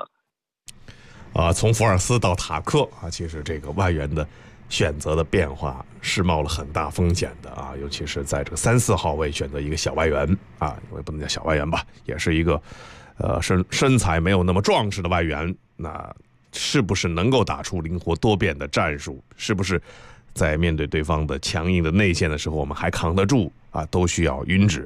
从福尔斯到塔克其实这个外援的选择的变化是冒了很大风险的尤其是在这个3、4号位选择一个小外援因为不能叫小外援吧，也是一个身材没有那么壮实的外援，那是不是能够打出灵活多变的战术，是不是在面对对方的强硬的内线的时候我们还扛得住都需要云指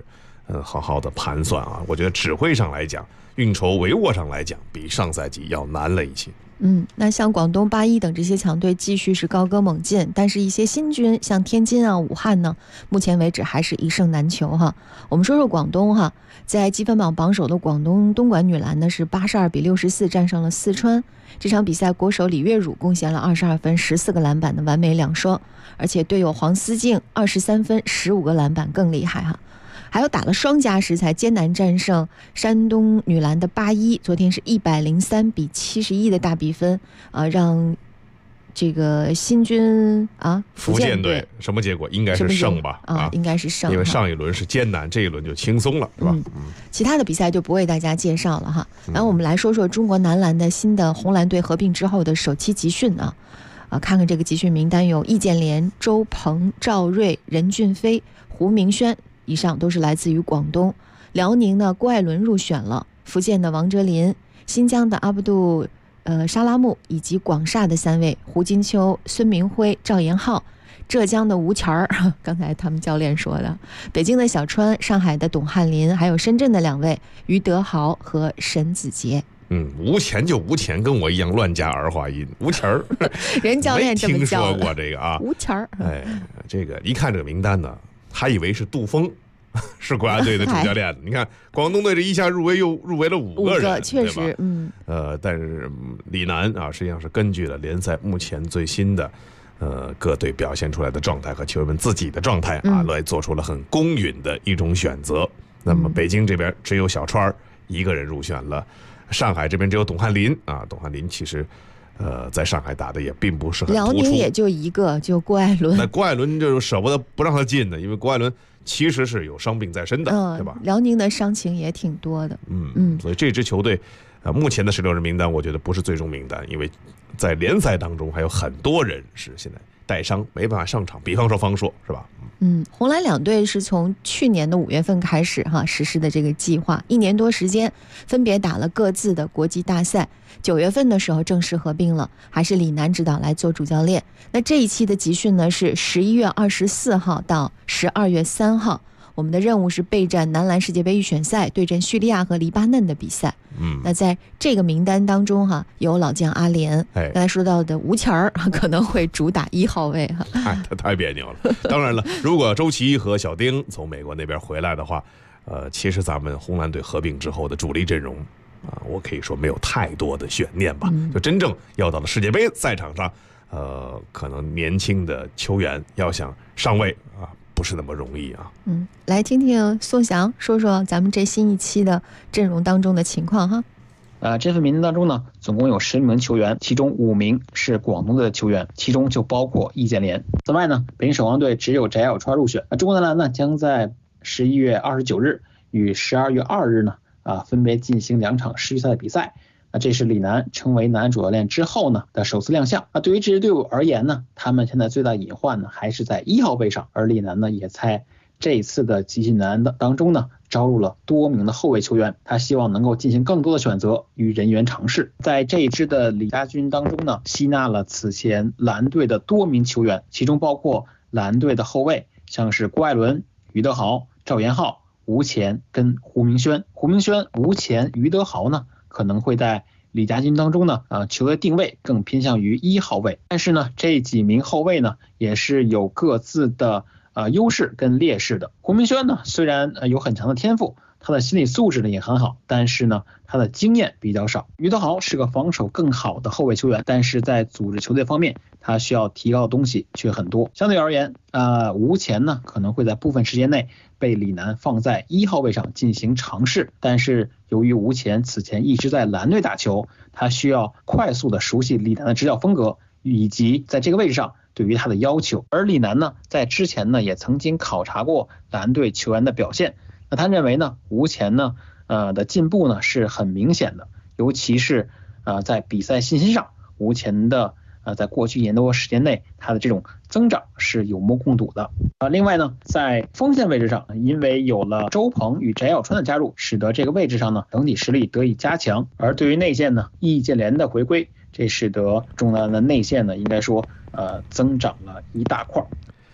好好的盘算啊。我觉得指挥上来讲，运筹帷幄上来讲，比上赛季要难了一些。 那像广东81等这些强队继续是高歌猛进，但是一些新军像天津啊、武汉呢，目前为止还是一胜难求哈。我们说说广东哈，在积分榜榜首的广东东莞女篮呢是82比64战胜了四川。这场比赛国手李月汝贡献了22分、14个篮板的完美两双，而且队友黄思静23分、15个篮板更厉害哈。还有打了双加时才艰难战胜山东女篮的81，昨天是103比71的大比分让这个新军福建队什么结果？应该是胜吧？ 应该是胜， 因为上一轮是艰难，这一轮就轻松了，是吧？ 其他的比赛就不为大家介绍了哈。然后我们来说说中国男篮的新的红蓝队合并之后的首期集训看看这个集训名单有易建联、周鹏、赵睿、任骏飞、胡明轩。以上都是来自于广东。辽宁的郭艾伦入选了，福建的王哲林，新疆的阿布杜沙拉木，以及广厦的3位胡金秋、孙明辉、赵延浩，浙江的吴钱儿，刚才他们教练说的，北京的小川，上海的董翰林，还有深圳的2位于德豪和沈子杰。 吴钱就吴钱，跟我一样乱加儿化音，吴钱儿， 人教练这么叫的。 没听说过这个啊， 吴钱儿。 这个一看这个名单呢，还以为是杜峰是国家队的主教练。你看广东队这一下入围了5个人， 确实， 但是李楠实际上是根据了联赛目前最新的各队表现出来的状态和球员们自己的状态来做出了很公允的一种选择。那么北京这边只有小川一个人入选了，上海这边只有董翰林董翰林其实在上海打的也并不是很突出。 辽宁也就一个，就郭艾伦。 那郭艾伦就舍不得不让他进的，因为郭艾伦其实是有伤病在身的，对吧？ 辽宁的伤情也挺多的。 所以这支球队目前的16人名单，我觉得不是最终名单，因为在联赛当中还有很多人是现在带伤没办法上场，比方说方硕，是吧？ 红蓝两队是从去年的5月份开始实施的这个计划，1年多时间，分别打了各自的国际大赛。9月份的时候正式合并了，还是李楠指导来做主教练。那这一期的集训呢是11月24号到12月3号。我们的任务是备战男篮世界杯预选赛，对阵叙利亚和黎巴嫩的比赛。那在这个名单当中有老将阿联，刚才说到的吴钱儿可能会主打1号位他太别扭了。当然了，如果周琦和小丁从美国那边回来的话，其实咱们红蓝队合并之后的主力阵容我可以说没有太多的悬念吧。就真正要到了世界杯赛场上，可能年轻的球员要想上位不是那么容易来听听宋翔说说咱们这新一期的阵容当中的情况哈。 这份名单当中呢，总共有10名球员，其中5名是广东队的球员，其中就包括易建联。此外呢，北京首钢队只有翟小川入选。中国男篮呢，将在11月29日与12月2日呢，分别进行2场世预赛的比赛。这是李楠成为男主教练之后呢的首次亮相。对于这支队伍而言呢，他们现在最大隐患呢还是在1号位上，而李楠呢也在这一次的集训男当中呢招入了多名的后卫球员，他希望能够进行更多的选择与人员尝试。在这一支的李家军当中呢，吸纳了此前蓝队的多名球员，其中包括蓝队的后卫，像是郭艾伦、于德豪、赵延浩、吴前跟胡明轩。胡明轩、吴前、于德豪呢可能会在李家军当中呢，球队定位更偏向于1号位。但是呢，这几名后卫呢，也是有各自的优势跟劣势的。胡明轩呢，虽然有很强的天赋，他的心理素质呢也很好，但是呢，他的经验比较少。于德豪是个防守更好的后卫球员，但是在组织球队方面，他需要提高的东西却很多。相对而言，吴前呢可能会在部分时间内被李楠放在1号位上进行尝试，但是由于吴前此前一直在蓝队打球，他需要快速的熟悉李楠的执教风格以及在这个位置上对于他的要求。而李楠呢，在之前呢也曾经考察过蓝队球员的表现，那他认为呢，吴前呢的进步呢是很明显的，尤其是在比赛信心上，吴前的在过去1年多时间内，他的这种增长是有目共睹的。另外呢，在锋线位置上，因为有了周鹏与翟小川的加入，使得这个位置上呢整体实力得以加强。而对于内线呢，易建联的回归，这使得中南的内线呢应该说增长了一大块。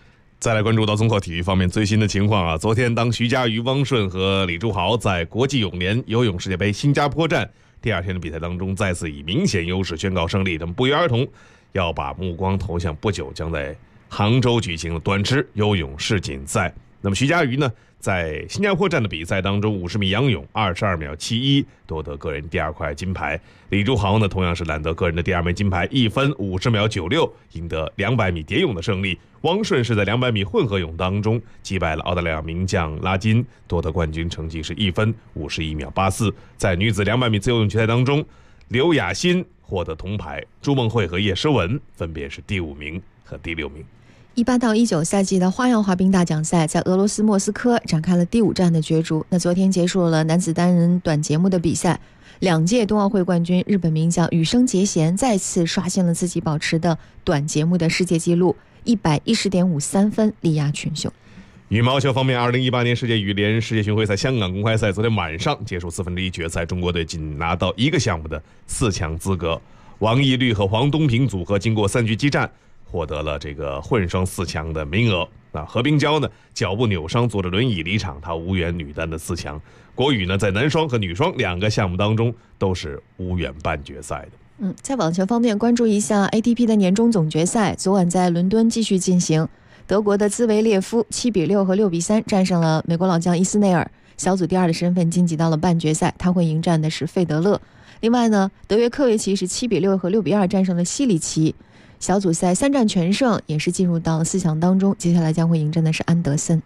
再来关注到综合体育方面最新的情况啊，昨天当徐嘉余、汪顺和李柱豪在国际泳联游泳世界杯新加坡站第2天的比赛当中再次以明显优势宣告胜利，他们不约而同要把目光投向不久将在杭州举行的短池游泳世锦赛。那么徐嘉余呢，在新加坡站的比赛当中50米仰泳22秒71夺得个人第2块金牌。李柱豪呢，同样是揽得个人的第2枚金牌，1分50秒96赢得200米蝶泳的胜利。汪顺是在200米混合泳当中击败了澳大利亚名将拉金，夺得冠军，成绩是1分51秒84。在女子200米自由泳决赛当中，刘雅欣获得铜牌，朱梦慧和叶诗文分别是第5名和第6名。 18到19赛季的花样滑冰大奖赛在俄罗斯莫斯科展开了第5站的角逐。那昨天结束了男子单人短节目的比赛，2届冬奥会冠军日本名将羽生结弦再次刷新了自己保持的短节目的世界纪录，110.53分力压群雄。 羽毛球方面，2018年世界羽联世界巡回赛香港公开赛昨天晚上结束1/4决赛，中国队仅拿到一个项目的4强资格。王懿律和黄东萍组合经过3局激战，获得了这个混双4强的名额。何冰娇呢，脚部扭伤坐着轮椅离场，她无缘女单的4强。国羽呢，在男双和女双2个项目当中都是无缘半决赛的。 在网球方面，关注一下 ATP 的年终总决赛，昨晚在伦敦继续进行。德国的兹维列夫7比6和6比3战胜了美国老将伊斯内尔，小组第2的身份晋级到了半决赛，他会迎战的是费德勒。另外呢，德约科维奇是7比6和6比2战胜了西里奇，小组赛3战全胜，也是进入到了4强当中，接下来将会迎战的是安德森。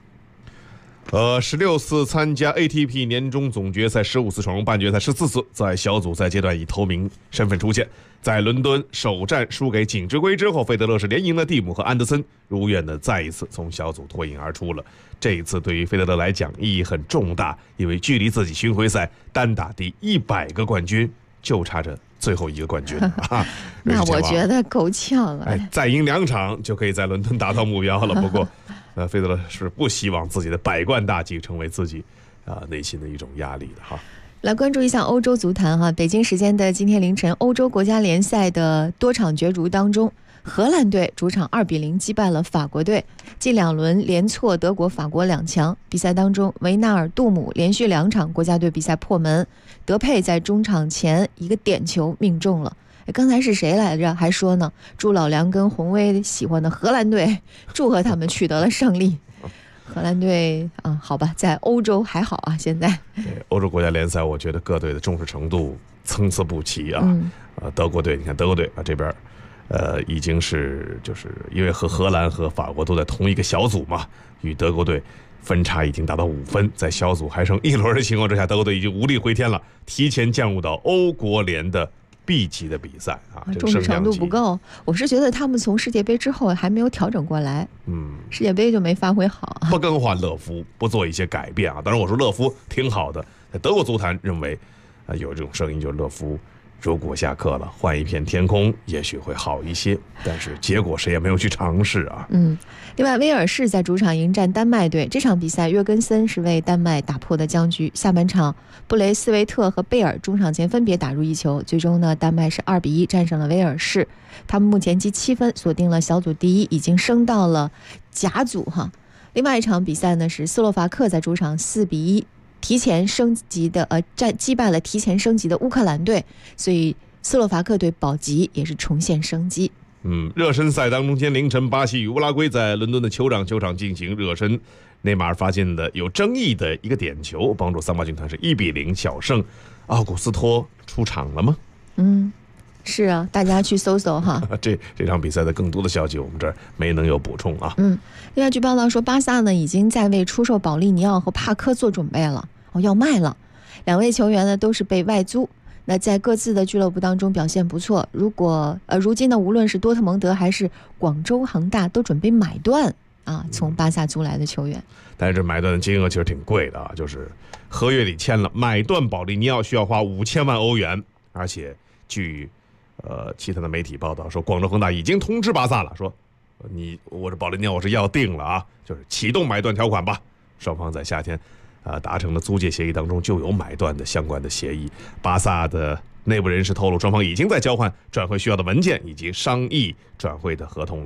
16次参加 ATP 年终总决赛，15次闯入半决赛，14次在小组赛阶段以头名身份出现。在伦敦首战输给锦织圭之后，费德勒是连赢了蒂姆和安德森，如愿的再一次从小组脱颖而出了。这一次对于费德勒来讲意义很重大，因为距离自己巡回赛单打第100个冠军就差着最后一个冠军那我觉得够呛啊！ 再赢2场就可以在伦敦达到目标了。不过费德勒是不希望自己的100冠大计成为自己内心的一种压力的哈。 来关注一下欧洲足坛哈，北京时间的今天凌晨，欧洲国家联赛的多场角逐当中，荷兰队主场2比0击败了法国队，近2轮连挫德国、法国2强。比赛当中，维纳尔杜姆连续2场国家队比赛破门，德佩在中场前一个点球命中了。刚才是谁来着？还说呢，祝老梁跟洪威喜欢的荷兰队，祝贺他们取得了胜利。荷兰队好吧，在欧洲还好啊。现在欧洲国家联赛，我觉得各队的重视程度参差不齐啊。德国队，你看德国队这边，已经是就是因为和荷兰和法国都在同一个小组嘛，与德国队分差已经达到5分，在小组还剩1轮的情况之下，德国队已经无力回天了，提前降入到欧国联的B 级的比赛重视程度不够。我是觉得他们从世界杯之后还没有调整过来，世界杯就没发挥好， 不更换勒夫，不做一些改变当然我说勒夫挺好的，在德国足坛认为有这种声音，就是勒夫如果下课了，换一片天空也许会好一些，但是结果谁也没有去尝试啊。 另外，威尔士在主场迎战丹麦队，这场比赛约根森是为丹麦打破的僵局。下半场，布雷斯维特和贝尔中场前分别打入1球，最终呢，丹麦是2比1战胜了威尔士。他们目前积7分，锁定了小组第1，已经升到了甲组哈。另外一场比赛呢，是斯洛伐克在主场4比1提前升级的击败了提前升级的乌克兰队，所以斯洛伐克队保级，也是重现生机。 热身赛当中，今天凌晨，巴西与乌拉圭在伦敦的酋长球场进行热身。内马尔发现的有争议的一个点球，帮助桑巴军团是1比0小胜。奥古斯托出场了吗？ 是啊，大家去搜搜哈。 这场比赛的更多的消息，我们这儿没能有补充啊。 另外，据报道说，巴萨呢已经在为出售保利尼奥和帕科做准备了，要卖了。2位球员呢都是被外租。那在各自的俱乐部当中表现不错，如今呢，无论是多特蒙德还是广州恒大都准备买断从巴萨租来的球员。 但是这买断的金额其实挺贵的就是合约里签了买断保利尼奥需要花5000万欧元，而且据其他的媒体报道说，广州恒大已经通知巴萨了，说我这保利尼奥我是要定了就是启动买断条款吧。双方在夏天达成了租借协议当中就有买断的相关的协议。巴萨的内部人士透露，双方已经在交换转会需要的文件以及商议转会的合同了。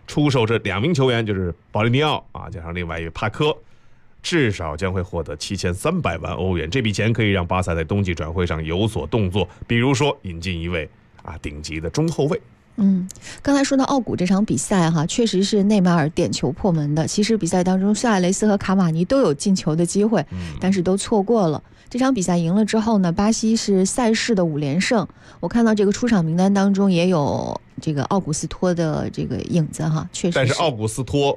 出售这2名球员，就是保利尼奥啊，加上另外一位帕科，至少将会获得7300万欧元。这笔钱可以让巴萨在冬季转会上有所动作，比如说引进一位顶级的中后卫。 刚才说到奥古这场比赛哈，确实是内马尔点球破门的。其实比赛当中，苏亚雷斯和卡马尼都有进球的机会，但是都错过了。这场比赛赢了之后呢，巴西是赛事的5连胜。我看到这个出场名单当中也有这个奥古斯托的这个影子哈，确实。 但是奥古斯托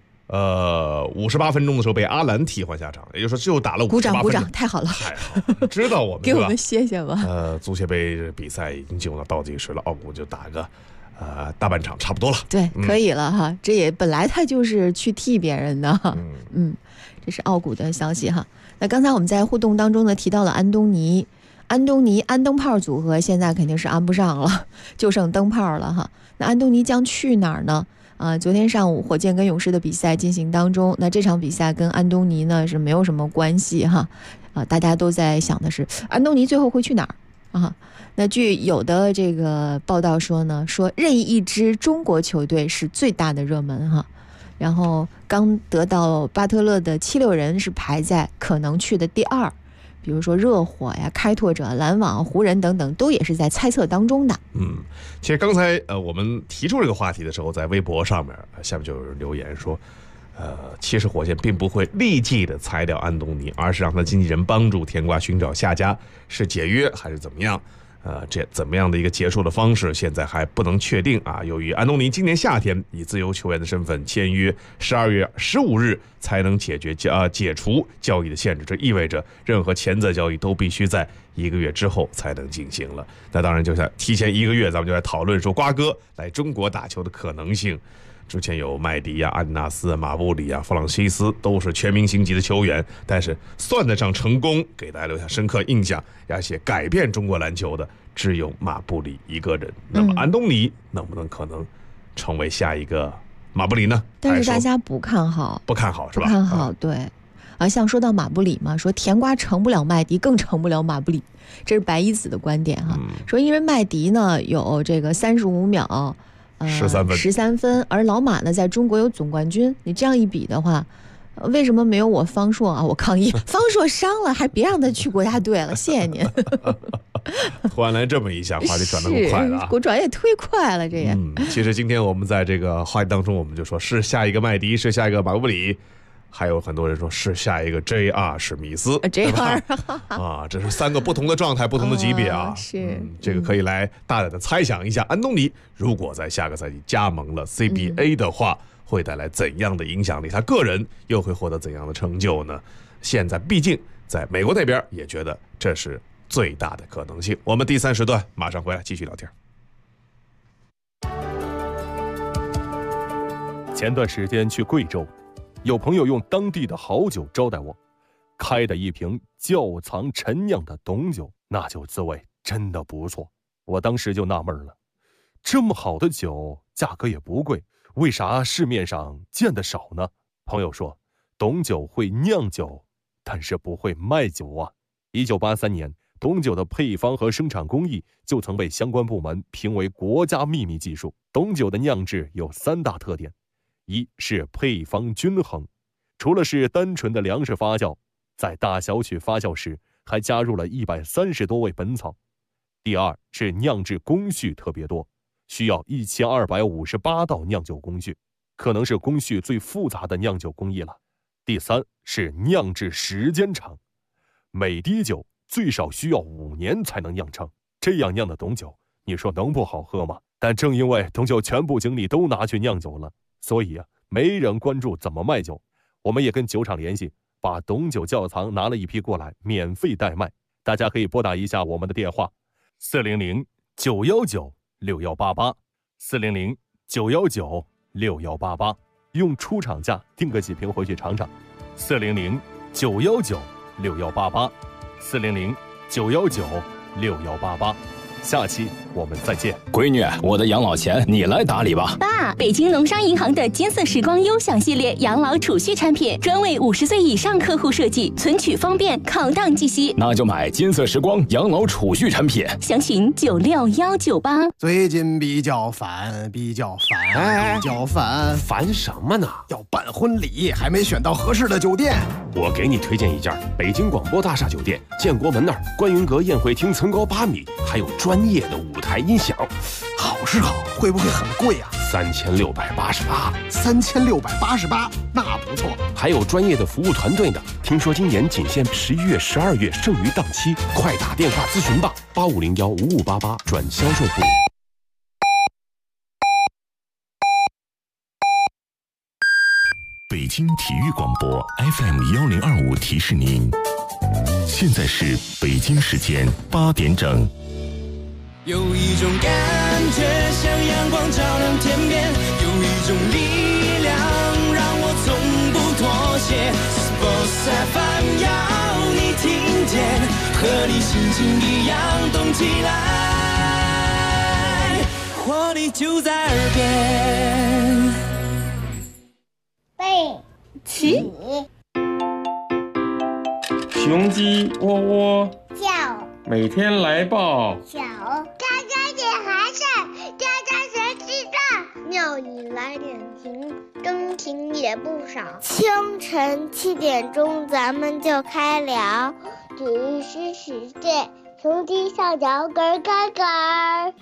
，58分钟的时候被阿兰替换下场，也就是说只有打了58分钟。 鼓掌鼓掌，太好了， 太好了，知道我们给我们谢谢吧。 足协杯比赛已经进入到倒计时了，奥古就打个大半场差不多了。 对，可以了哈。这也本来他就是去替别人的。这是奥古的消息哈。那刚才我们在互动当中呢提到了安东尼安灯泡组合现在肯定是安不上了，就剩灯泡了哈。那安东尼将去哪儿呢？昨天上午火箭跟勇士的比赛进行当中，那这场比赛跟安东尼呢是没有什么关系哈。大家都在想的是安东尼最后会去哪儿啊？那据有的这个报道说呢，说任意一支中国球队是最大的热门哈。然后刚得到巴特勒的76人是排在可能去的第2，比如说热火呀、开拓者、篮网、湖人等等，都也是在猜测当中的。 其实刚才我们提出这个话题的时候，在微博上面下面就有人留言说，其实火箭并不会立即的裁掉安东尼，而是让他经纪人帮助甜瓜寻找下家，是解约还是怎么样？这怎么样的一个结束的方式，现在还不能确定啊。由于安东尼今年夏天以自由球员的身份签约，12月15日才能解除交易的限制，这意味着任何前择交易都必须在1个月之后才能进行了。那当然，就像提前1个月，咱们就来讨论说瓜哥来中国打球的可能性。之前有麦迪呀、阿迪纳斯、马布里啊、弗朗西斯，都是全明星级的球员，但是算得上成功，给大家留下深刻印象，而且改变中国篮球的只有马布里一个人。那么安东尼能不能可能成为下一个马布里呢？ 但是大家不看好， 不看好是吧？ 不看好，对。像说到马布里嘛，说甜瓜成不了麦迪，更成不了马布里，这是白一子的观点哈。说因为麦迪呢有这个35秒。13分，而老马呢在中国有总冠军，你这样一比的话，为什么没有我方硕啊？我抗议，方硕伤了还别让他去国家队了，谢谢您。 突然来这么一下，话题转得够快了啊！ 我转也忒快了，这也。 其实今天我们在这个话题当中，我们就说是下一个麦迪，是下一个马布里。还有很多人说是下一个 JR 史密斯 ，JR 这是3个不同的状态、不同的级别啊。 是， 这个可以来大胆的猜想一下，安东尼如果在下个赛季加盟了 CBA 的话，会带来怎样的影响力？他个人又会获得怎样的成就呢？现在毕竟在美国那边也觉得这是最大的可能性。我们第3时段马上回来继续聊天。 前段时间去贵州。有朋友用当地的好酒招待我，开的一瓶窖藏陈酿的董酒，那酒滋味真的不错。我当时就纳闷了，这么好的酒，价格也不贵，为啥市面上见得少呢？朋友说，董酒会酿酒，但是不会卖酒啊。1983年，董酒的配方和生产工艺就曾被相关部门评为国家秘密技术。董酒的酿制有3大特点。一是配方均衡，除了是单纯的粮食发酵，在大小曲发酵时还加入了130多味本草。第二是酿制工序特别多，需要1258道酿酒工序，可能是工序最复杂的酿酒工艺了。第三是酿制时间长，每滴酒最少需要5年才能酿成，这样酿的董酒，你说能不好喝吗？但正因为董酒全部精力都拿去酿酒了，所以没人关注怎么卖酒。我们也跟酒厂联系，把董酒窖藏拿了一批过来，免费代卖。大家可以拨打一下我们的电话：400-919-6188 400-919-6188，用出厂价订个几瓶回去尝尝。400-919-6188 400-919-6188。 下期我们再见。 闺女，我的养老钱你来打理吧。 爸，北京农商银行的金色时光优享系列养老储蓄产品，专为50岁以上客户设计，存取方便，抗荡计息。 那就买金色时光养老储蓄产品， 详询96198。 最近比较烦， 烦什么呢？ 要办婚礼，还没选到合适的酒店。 我给你推荐一家北京广播大厦酒店，建国门那儿观云阁宴会厅层高8米，还有专业的舞台音响。 好是好，会不会很贵啊 ？3688。 3688，那不错。 还有专业的服务团队呢。听说今年仅限11月、12月剩余档期，快打电话咨询吧，85015588转销售部。 北京体育广播 FM1025提示您，现在是北京时间8点整。 有一种感觉像阳光照亮天边，有一种力量让我从不妥协。Sports FM 要你听见，和你心情一样动起来，活力就在耳边。 背起，雄鸡窝窝叫， 每天来报小，喳喳点寒碜，喳喳谁知道？鸟你来点评，中庭也不少。清晨7点钟，咱们就开聊，只是世界，雄鸡上脚咯咯咯。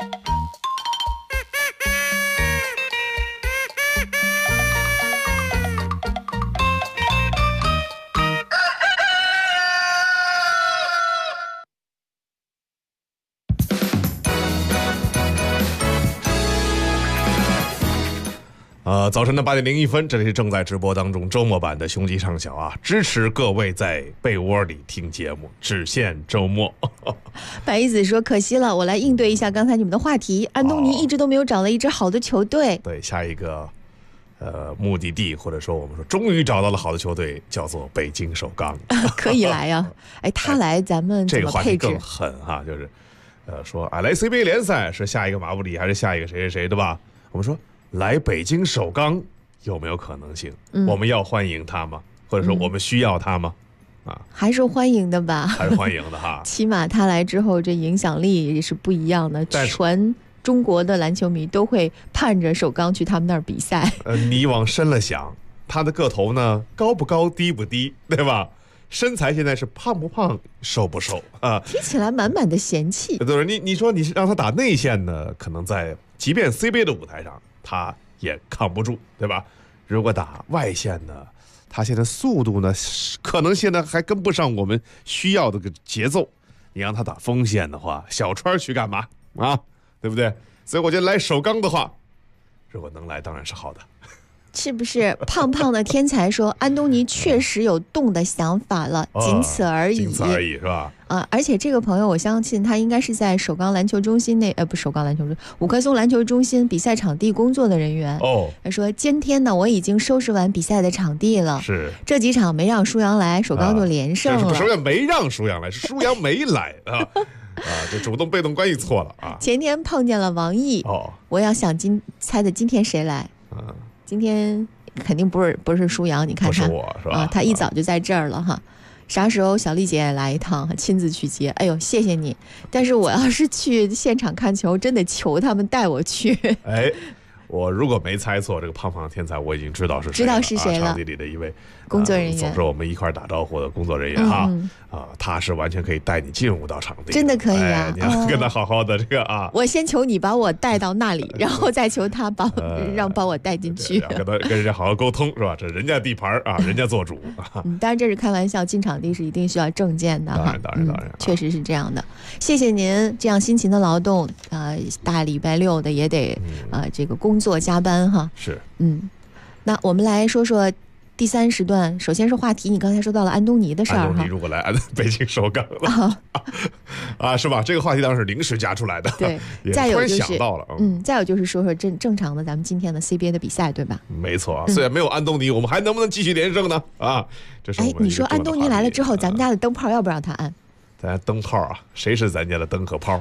早晨的8点01分，这里是正在直播当中周末版的雄鸡上小啊，支持各位在被窝里听节目，只限周末。 白一子说可惜了，我来应对一下刚才你们的话题。安东尼一直都没有找到一支好的球队。 对，下一个目的地，或者说我们说终于找到了好的球队，叫做北京首钢。 可以来呀，他来咱们怎么配置？ 这个话题更狠哈，就是说来 CBA 联赛是下一个马布里还是下一个谁谁谁，对吧？我们说来北京首钢有没有可能性？我们要欢迎他吗？或者说我们需要他吗？ 还是欢迎的吧， 还是欢迎的哈。 起码他来之后，这影响力也是不一样的，全中国的篮球迷都会盼着首钢去他们那儿比赛。 你往深了想，他的个头呢，高不高，低不低，对吧？身材现在是胖不胖，瘦不瘦啊？ 听起来满满的嫌弃。 对，你说你让他打内线呢，可能在即便 CBA 的舞台上，他也扛不住，对吧？如果打外线呢，他现在速度呢，可能现在还跟不上我们需要的个节奏。你让他打锋线的话，小川去干嘛啊？对不对？所以我觉得来首钢的话，如果能来，当然是好的。 是不是胖胖的天才说安东尼确实有动的想法了，仅此而已， 仅此而已是吧？ 而且这个朋友我相信他应该是在首钢篮球中心不是首钢篮球中心，五棵松篮球中心比赛场地工作的人员。他说今天呢我已经收拾完比赛的场地了， 是这几场没让舒阳来，首钢就连胜了。 首先没让舒阳来，是舒阳没来啊。这主动被动关系错了啊！ 前天碰见了王毅，我要想猜的今天谁来？今天肯定不是舒阳，你看看， 不是我是吧？ 他一早就在这儿了哈。啥时候小丽姐也来一趟，亲自去接？哎呦，谢谢你！但是我要是去现场看球，真得求他们带我去。 我如果没猜错，这个胖胖的天才我已经知道是谁了，场地里的一位工作人员， 总是我们一块打招呼的工作人员哈。他是完全可以带你进入到场地， 真的可以啊！ 你要跟他好好的这个啊。 我先求你把我带到那里，然后再求他把我带进去， 跟人家好好沟通是吧？这人家地盘啊，人家做主。 当然这是开玩笑，进场地是一定需要证件的哈。 当然， 确实是这样的。谢谢您这样辛勤的劳动大礼拜六的也得这个工作加班哈。 是， 那我们来说说第3时段，首先是话题，你刚才说到了安东尼的事儿哈。 安东尼如果来北京首钢了是吧？这个话题当然是临时加出来的， 对， 再有就是想到了， 再有就是说说正常的咱们今天的 CBA 的比赛，对吧？ 没错，虽然没有安东尼，我们还能不能继续连胜呢？这是你说安东尼来了之后，咱们家的灯泡要不让他按？ 咱灯泡啊，谁是咱家的灯和泡？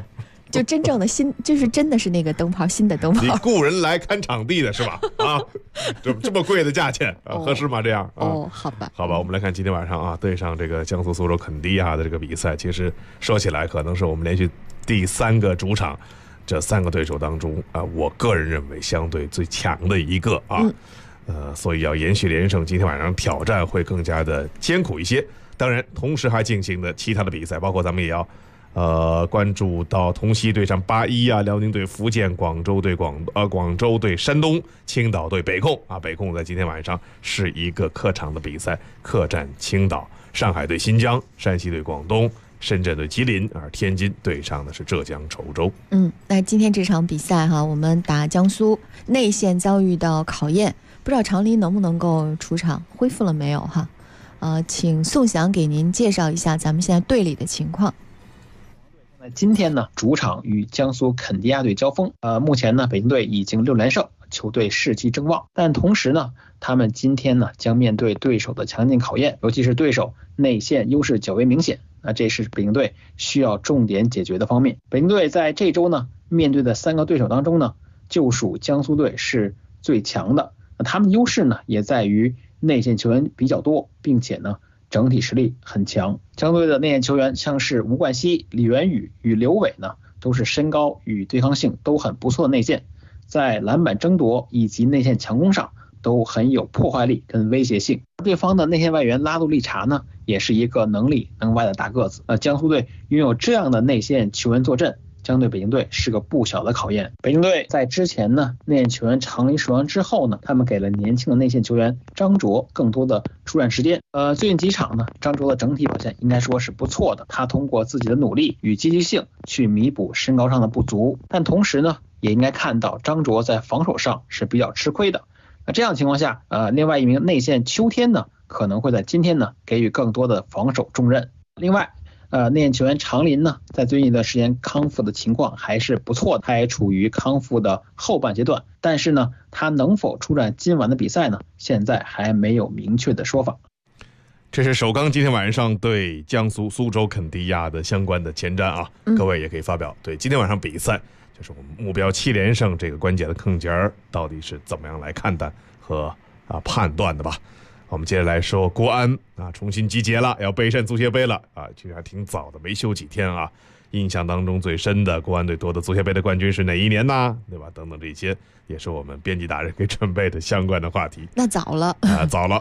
就真正的就是真的是那个灯泡，新的灯泡。 你雇人来看场地的是吧？啊，这么贵的价钱合适吗？这样好吧， 好吧，我们来看今天晚上对上这个江苏苏州肯迪亚的这个比赛。其实说起来，可能是我们连续第3个主场，这3个对手当中我个人认为相对最强的一个所以要延续连胜，今天晚上挑战会更加的艰苦一些。当然，同时还进行的其他的比赛，包括咱们也要关注到同曦对上81辽宁对福建，广州对山东，青岛对北控北控在今天晚上是一个客场的比赛，客战青岛，上海对新疆，山西对广东，深圳对吉林，而天津对上的是浙江稠州。 那今天这场比赛我们打江苏内线遭遇到考验，不知道常林能不能够出场，恢复了没有请宋翔给您介绍一下咱们现在队里的情况。 今天呢，主场与江苏肯迪亚队交锋。目前呢，北京队已经6连胜，球队士气正旺。但同时呢，他们今天呢将面对对手的强劲考验，尤其是对手内线优势较为明显。这是北京队需要重点解决的方面。北京队在这周呢面对的3个对手当中呢，就属江苏队是最强的。他们优势呢也在于内线球员比较多，并且呢整体实力很强。江苏队的内线球员像是吴冠希、李元宇与刘伟呢，都是身高与对抗性都很不错的内线，在篮板争夺以及内线强攻上都很有破坏力跟威胁性。对方的内线外援拉杜利查呢，也是一个能力能外的大个子。江苏队拥有这样的内线球员坐镇，将对北京队是个不小的考验。北京队在之前呢内线球员常林受伤之后呢，他们给了年轻的内线球员张卓更多的出战时间。最近几场呢，张卓的整体表现应该说是不错的，他通过自己的努力与积极性去弥补身高上的不足，但同时呢也应该看到张卓在防守上是比较吃亏的。这样的情况下另外一名内线邱天呢，可能会在今天呢给予更多的防守重任。另外内线球员常林呢，在最近一段时间康复的情况还是不错的，他也处于康复的后半阶段，但是呢他能否出战今晚的比赛呢，现在还没有明确的说法。 这是首钢今天晚上对江苏苏州肯迪亚的相关的前瞻各位也可以发表对今天晚上比赛，就是我们目标7连胜这个关键的坑节到底是怎么样来看待和判断的吧。我们接着来说国安重新集结了，要备战足协杯了其实还挺早的，没休几天印象当中最深的国安队夺得足协杯的冠军是哪一年呢？对吧？等等，这些也是我们编辑大人给准备的相关的话题。 那早了早了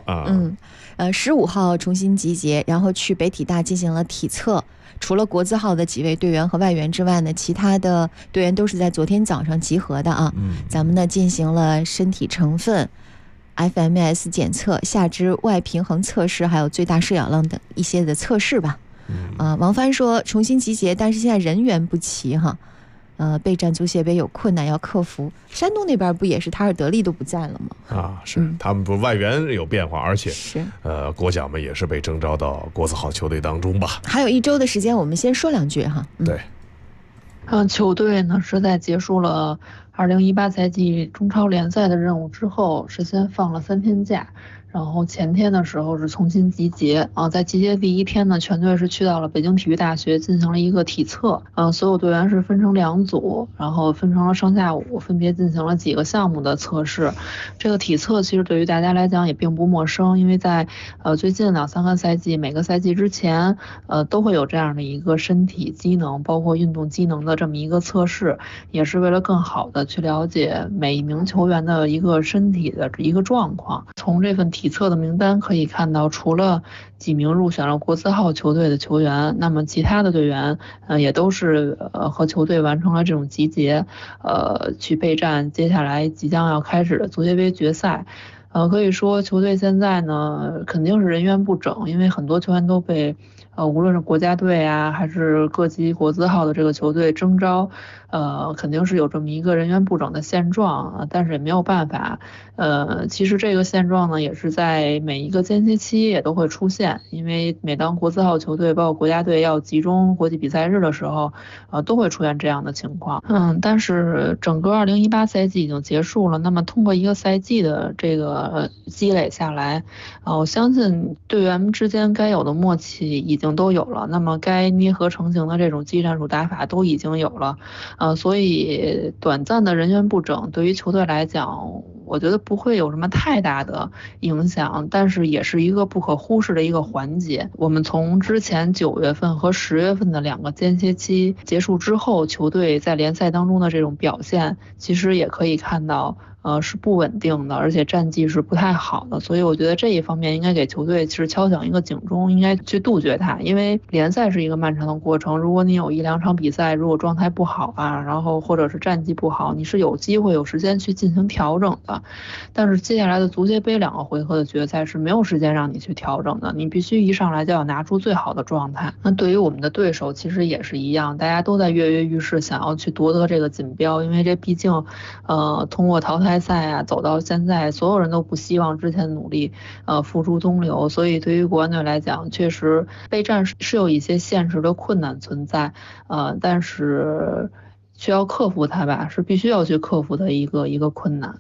15号重新集结，然后去北体大进行了体测。除了国字号的几位队员和外援之外呢，其他的队员都是在昨天早上集合的咱们呢进行了身体成分、FMS 检测、下肢外平衡测试，还有最大摄氧量等一些的测试吧。王帆说重新集结，但是现在人员不齐备战足协杯有困难要克服。山东那边不也是塔尔德利都不在了吗？ 是他们不外援有变化，而且是国脚们也是被征召到国字号球队当中吧。 还有1周的时间，我们先说2句对， 球队呢是在结束了2018赛季中超联赛的任务之后，是先放了3天假。然后前天的时候是重新集结在集结第1天呢，全队是去到了北京体育大学进行了一个体测所有队员是分成2组，然后分成了上下午，分别进行了几个项目的测试。这个体测其实对于大家来讲也并不陌生，因为在最近2-3个赛季，每个赛季之前都会有这样的一个身体机能包括运动机能的这么一个测试，也是为了更好的去了解每一名球员的一个身体的一个状况。从这份体测的名单可以看到，除了几名入选了国字号球队的球员，那么其他的队员也都是和球队完成了这种集结去备战接下来即将要开始的足协杯决赛。可以说球队现在呢肯定是人员不整，因为很多球员都被无论是国家队还是各级国字号的这个球队征召，肯定是有这么一个人员不整的现状但是也没有办法。其实这个现状呢也是在每一个间歇期也都会出现，因为每当国字号球队包括国家队要集中国际比赛日的时候都会出现这样的情况。但是整个2018赛季已经结束了，那么通过一个赛季的这个积累下来我相信队员之间该有的默契已经经都有了，那么该捏合成型的这种技战术打法都已经有了，所以短暂的人员不整对于球队来讲，我觉得不会有什么太大的影响，但是也是一个不可忽视的一个环节。我们从之前9月份和10月份的2个间歇期结束之后，球队在联赛当中的这种表现，其实也可以看到是不稳定的，而且战绩是不太好的，所以我觉得这一方面应该给球队其实敲响一个警钟，应该去杜绝它。因为联赛是一个漫长的过程，如果你有1-2场比赛如果状态不好啊，然后或者是战绩不好，你是有机会有时间去进行调整的。但是接下来的足协杯2个回合的决赛是没有时间让你去调整的，你必须一上来就要拿出最好的状态。那对于我们的对手其实也是一样，大家都在跃跃欲试，想要去夺得这个锦标，因为这毕竟通过淘汰赛啊走到现在，所有人都不希望之前努力付诸东流，所以对于国安队来讲，确实备战是有一些现实的困难存在，但是需要克服它吧，是必须要去克服的一个困难。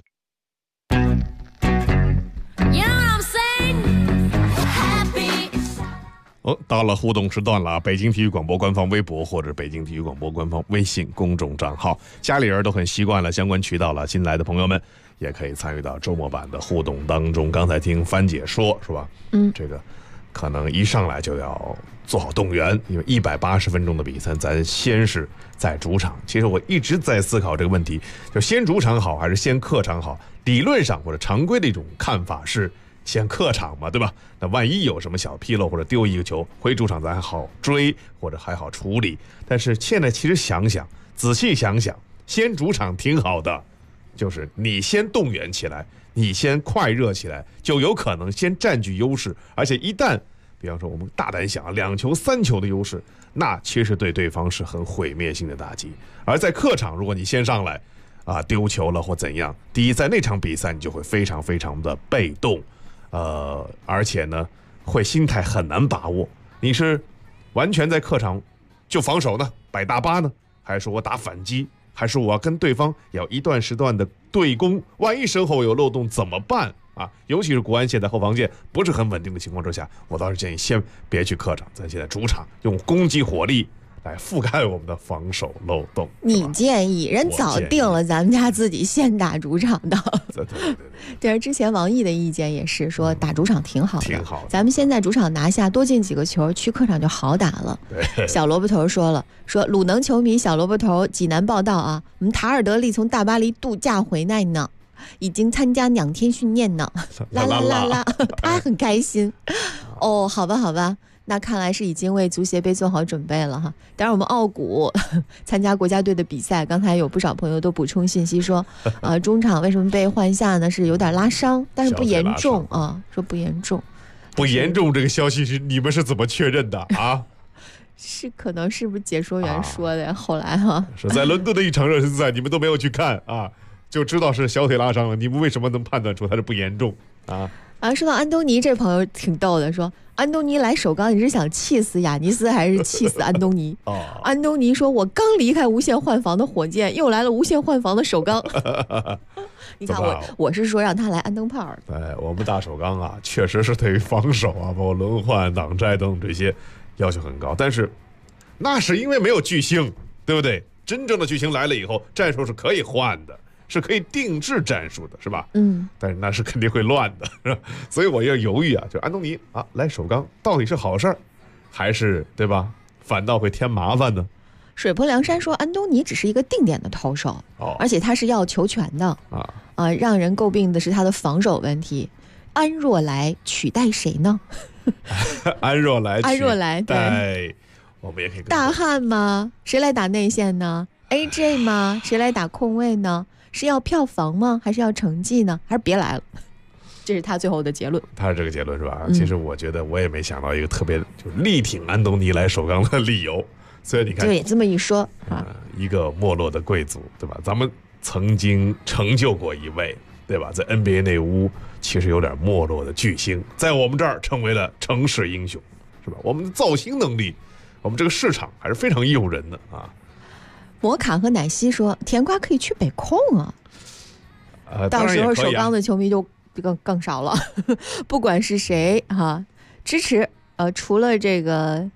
到了互动时段了，北京体育广播官方微博或者北京体育广播官方微信公众账号，家里人都很习惯了相关渠道了，新来的朋友们也可以参与到周末版的互动当中。刚才听帆姐说，是吧？这个可能一上来就要做好动员，因为180分钟的比赛，咱先是在主场。其实我一直在思考这个问题，就先主场好还是先客场好？理论上或者常规的一种看法是先客场嘛，对吧？那万一有什么小纰漏或者丢一个球，回主场咱还好追或者还好处理。但是现在其实想想，仔细想想，先主场挺好的，就是你先动员起来，你先快热起来，就有可能先占据优势。而且一旦比方说我们大胆想2球3球的优势，那其实对对方是很毁灭性的打击。而在客场，如果你先上来丢球了或怎样，第一在那场比赛你就会非常非常的被动，而且呢会心态很难把握。你是完全在客场就防守呢，摆大巴呢，还是我打反击，还是我要跟对方要一段时段的对攻？万一身后有漏洞怎么办啊？尤其是国安现在后防线不是很稳定的情况之下，我倒是建议先别去客场，咱现在主场用攻击火力来覆盖我们的防守漏洞。 你建议人早定了，咱们家自己先打主场的。对，而之前王毅的意见也是说打主场挺好的，挺好的。咱们现在主场拿下，多进几个球，去客场就好打了。小萝卜头说了，说鲁能球迷小萝卜头济南报道啊，我们塔尔德利从大巴黎度假回来呢，已经参加2天训练呢，啦啦啦啦，他很开心。哦，好吧好吧。那看来是已经为足协杯做好准备了哈。当然我们奥古参加国家队的比赛，刚才有不少朋友都补充信息说中场为什么被换下呢，是有点拉伤，但是不严重啊，说不严重。 不严重这个消息是你们是怎么确认的啊？ 是可能是不是解说员说的后来是在伦敦的一场热身赛你们都没有去看啊，就知道是小腿拉伤了，你们为什么能判断出他是不严重啊？ 说到安东尼，这朋友挺逗的，说安东尼来首钢，你是想气死亚尼斯还是气死安东尼？安东尼说，我刚离开无限换防的火箭，又来了无限换防的首钢。你看我是说让他来安灯泡的。 对，我们大首钢啊，确实是对于防守啊，包括轮换、挡拆等这些要求很高，但是那是因为没有巨星，对不对？真正的巨星来了以后，战术是可以换的，是可以定制战术的，是吧？但是那是肯定会乱的，是吧？所以我要犹豫啊，就安东尼啊来首钢到底是好事儿，还是对吧？反倒会添麻烦呢？ 水泊梁山说，安东尼只是一个定点的投手，而且他是要球权的让人诟病的是他的防守问题。安若来取代谁呢？ 安若来对， 我们也可以大汉吗？谁来打内线呢？ AJ 吗？谁来打控卫呢？是要票房吗？还是要成绩呢？还是别来了？这是他最后的结论。 他是这个结论是吧？其实我觉得我也没想到一个特别就是力挺安东尼来首钢的理由。所以你看， 对，这么一说一个没落的贵族，对吧？咱们曾经成就过一位，对吧？在 NBA 内屋其实有点没落的巨星，在我们这儿成为了城市英雄，是吧？我们的造星能力，我们这个市场还是非常诱人的啊。 摩卡和奶昔说，甜瓜可以去北控啊。到时候首钢的球迷就更少了。不管是谁支持除了这个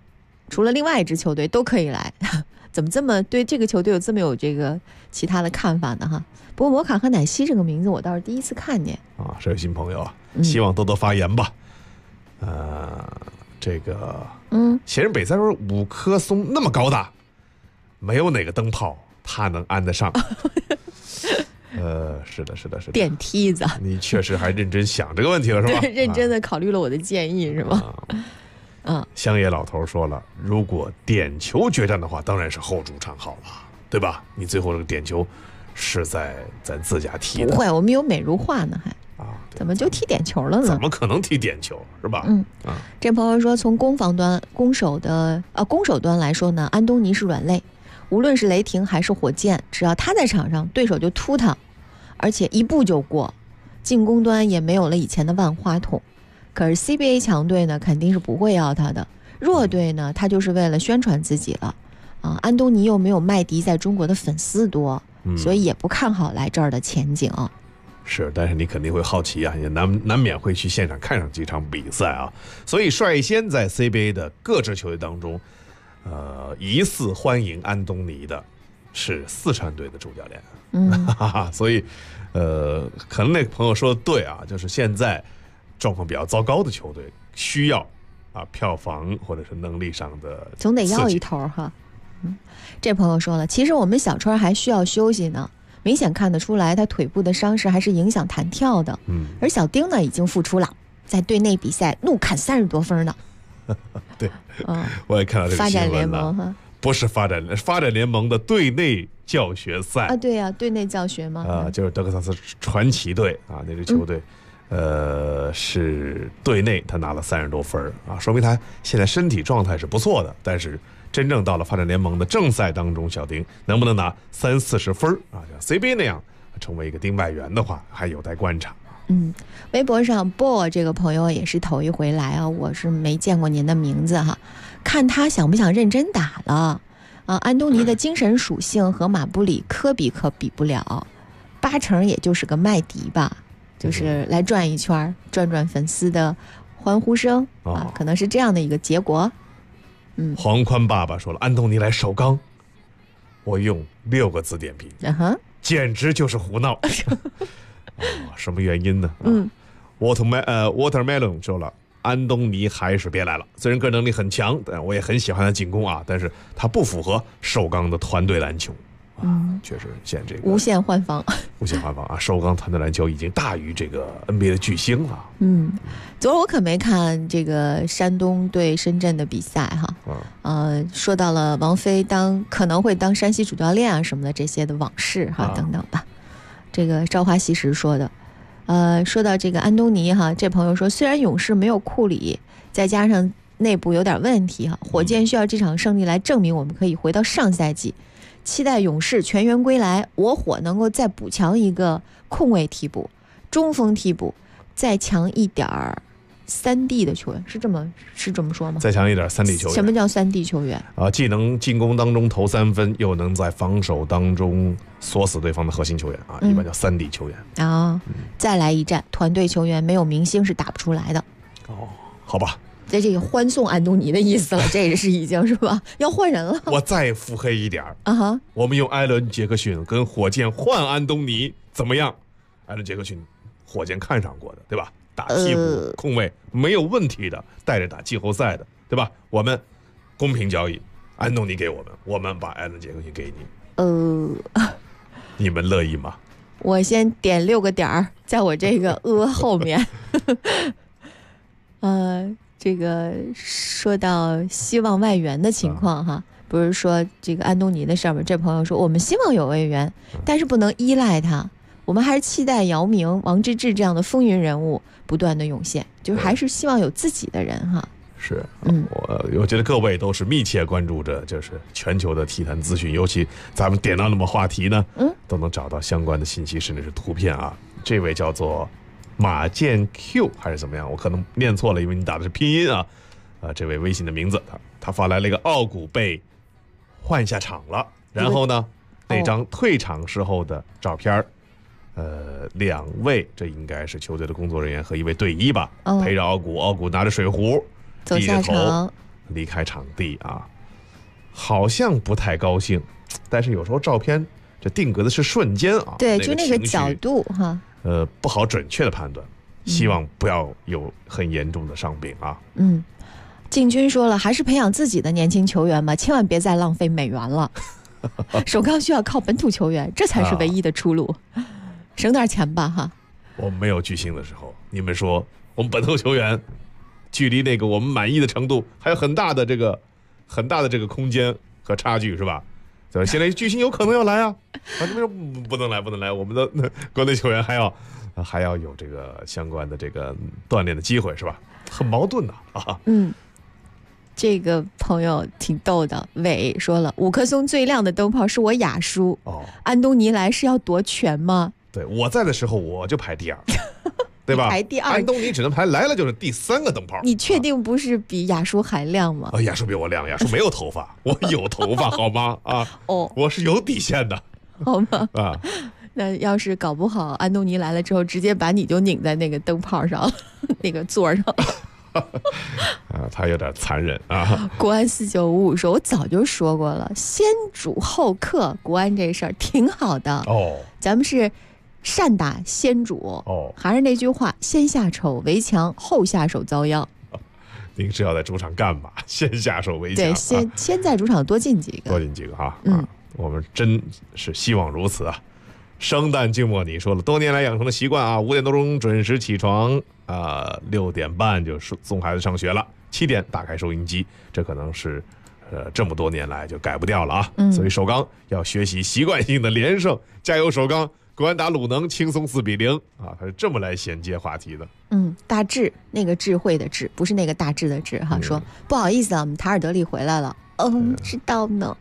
除了另外一支球队都可以来。怎么这么对这个球队有这么有这个其他的看法呢？哈，不过摩卡和乃西这个名字我倒是第一次看见啊，是个新朋友啊，希望多多发言吧。这个前任北塞说5棵松那么高大，没有哪个灯泡他能安得上。是的， 电梯子， 你确实还认真想这个问题了是吧？ 对，认真的考虑了我的建议是吧？ 乡野老头说了，如果点球决战的话，当然是后主场好了，对吧？你最后这个点球是在咱自家踢的， 不会，我们有美如画呢，还怎么就踢点球了呢？ 怎么可能踢点球是吧？ 这朋友说，从攻守端来说呢，安东尼是软肋，无论是雷霆还是火箭，只要他在场上，对手就突他，而且一步就过。进攻端也没有了以前的万花筒。可是 CBA 强队呢，肯定是不会要他的。弱队呢，他就是为了宣传自己了啊。安东尼又没有麦迪在中国的粉丝多，所以也不看好来这儿的前景。 是，但是你肯定会好奇啊，也难免会去现场看上几场比赛啊。所以率先在 CBA 的各支球队当中，疑似欢迎安东尼的是四川队的主教练。所以可能那个朋友说的对啊，就是现在状况比较糟糕的球队需要票房或者是能力上的总得要一头哈。这朋友说了，其实我们小川还需要休息呢，明显看得出来他腿部的伤势还是影响弹跳的。而小丁呢已经复出了，在队内比赛怒砍30多分呢。 对，我也看到这个发展新闻联盟哈， 不是发展联盟的队内教学赛啊，对呀，队内教学嘛， 就是德克萨斯传奇队啊，那支球队。是队内他拿了30多分啊，说明他现在身体状态是不错的。但是真正到了发展联盟的正赛当中，小丁能不能拿30-40分啊，像 CBA 那样成为一个丁外援的话，还有待观察。 微博上 Bo 这个朋友也是头一回来啊，我是没见过您的名字哈，看他想不想认真打了啊？安东尼的精神属性和马布里可比不了，8成也就是个麦迪吧。就是来转一圈，转粉丝的欢呼声啊，可能是这样的一个结果。 黄宽爸爸说了，安东尼来首钢，我用6个字点评，简直就是胡闹。什么原因呢？Watermelon 说了，安东尼还是别来了。虽然个人能力很强，但我也很喜欢他进攻啊，但是他不符合首钢的团队篮球。确实现在这个无限换防啊！首钢团队篮球已经大于这个 NBA 的巨星了。 昨儿我可没看这个山东对深圳的比赛哈。说到了王菲可能会当山西主教练啊什么的这些的往事哈，等等吧。这个朝花夕拾说的。说到这个安东尼哈，这朋友说，虽然勇士没有库里，再加上内部有点问题哈，火箭需要这场胜利来证明我们可以回到上赛季。期待勇士全员归来，我火能够再补强一个控卫替补、中锋替补，再强一点3D 的球员，是这么说吗？ 再强一点3D 球员。 什么叫3D 球员？ 既能进攻当中投3分，又能在防守当中锁死对方的核心球员啊，一般叫3D 球员再来一战，团队球员没有明星是打不出来的。 好吧。 这个欢送安东尼的意思了，这是已经是吧？要换人了。 我再腹黑一点我们用艾伦·杰克逊跟火箭换安东尼怎么样？艾伦·杰克逊，火箭看上过的，对吧？打替补控卫没有问题的，带着打季后赛的，对吧？我们公平交易，安东尼给我们把艾伦·杰克逊给你。你们乐意吗？ 我先点6个点儿，在我这个后面。这个说到希望外援的情况哈，不是说这个安东尼的事儿吗？这朋友说，我们希望有外援，但是不能依赖他，我们还是期待姚明、王治郅这样的风云人物不断的涌现，就是还是希望有自己的人哈。 是，我觉得各位都是密切关注着就是全球的体坛资讯，尤其咱们点到那么话题呢，都能找到相关的信息，甚至是图片啊。这位叫做马健 Q 还是怎么样？我可能念错了，因为你打的是拼音啊。这位微信的名字，他发来了一个奥古被换下场了，然后呢，那张退场时候的照片2位，这应该是球队的工作人员和一位队医吧，陪着奥古拿着水壶， 走下场， 离开场地啊，好像不太高兴，但是有时候照片这定格的是瞬间啊， 对，就那个角度哈， 不好准确的判断，希望不要有很严重的伤病啊。 靖军说了，还是培养自己的年轻球员吧，千万别再浪费美元了。首钢需要靠本土球员，这才是唯一的出路，省点钱吧哈。 我们没有巨星的时候，你们说我们本土球员距离那个我们满意的程度还有很大的这个空间和差距，是吧？对吧？现在巨星有可能要来啊，你们说不能来，我们的国内球员还要有这个相关的这个锻炼的机会，是吧？很矛盾的啊。 这个朋友挺逗的，伟说了，五棵松最亮的灯泡是我雅叔。安东尼来是要夺权吗？ 对，我在的时候我就排第二，对吧？ 排第二， 安东尼只能排来了就是第3个灯泡。 你确定不是比雅叔还亮吗？ 雅叔比我亮，雅叔没有头发，我有头发好吗？我是有底线的， 好吗？那要是搞不好，安东尼来了之后，直接把你就拧在那个灯泡上了，那个座上。 他有点残忍啊。 国安4955说，我早就说过了，先主后克，国安这事儿挺好的咱们是善打先主还是那句话，先下手为强，后下手遭殃。 您是要在主场干嘛？先下手为强， 对，先在主场多进几个哈。我们真是希望如此啊。生旦净末，你说了，多年来养成的习惯啊，5点多钟准时起床，6点半就送孩子上学了，7点打开收音机，这可能是这么多年来就改不掉了啊。所以首钢要学习习惯性的连胜，加油首钢！国安打鲁能轻松4-0啊，他是这么来衔接话题的。 大智，那个智慧的智，不是那个大智的智哈。说不好意思啊，我们塔尔德利回来了。知道呢。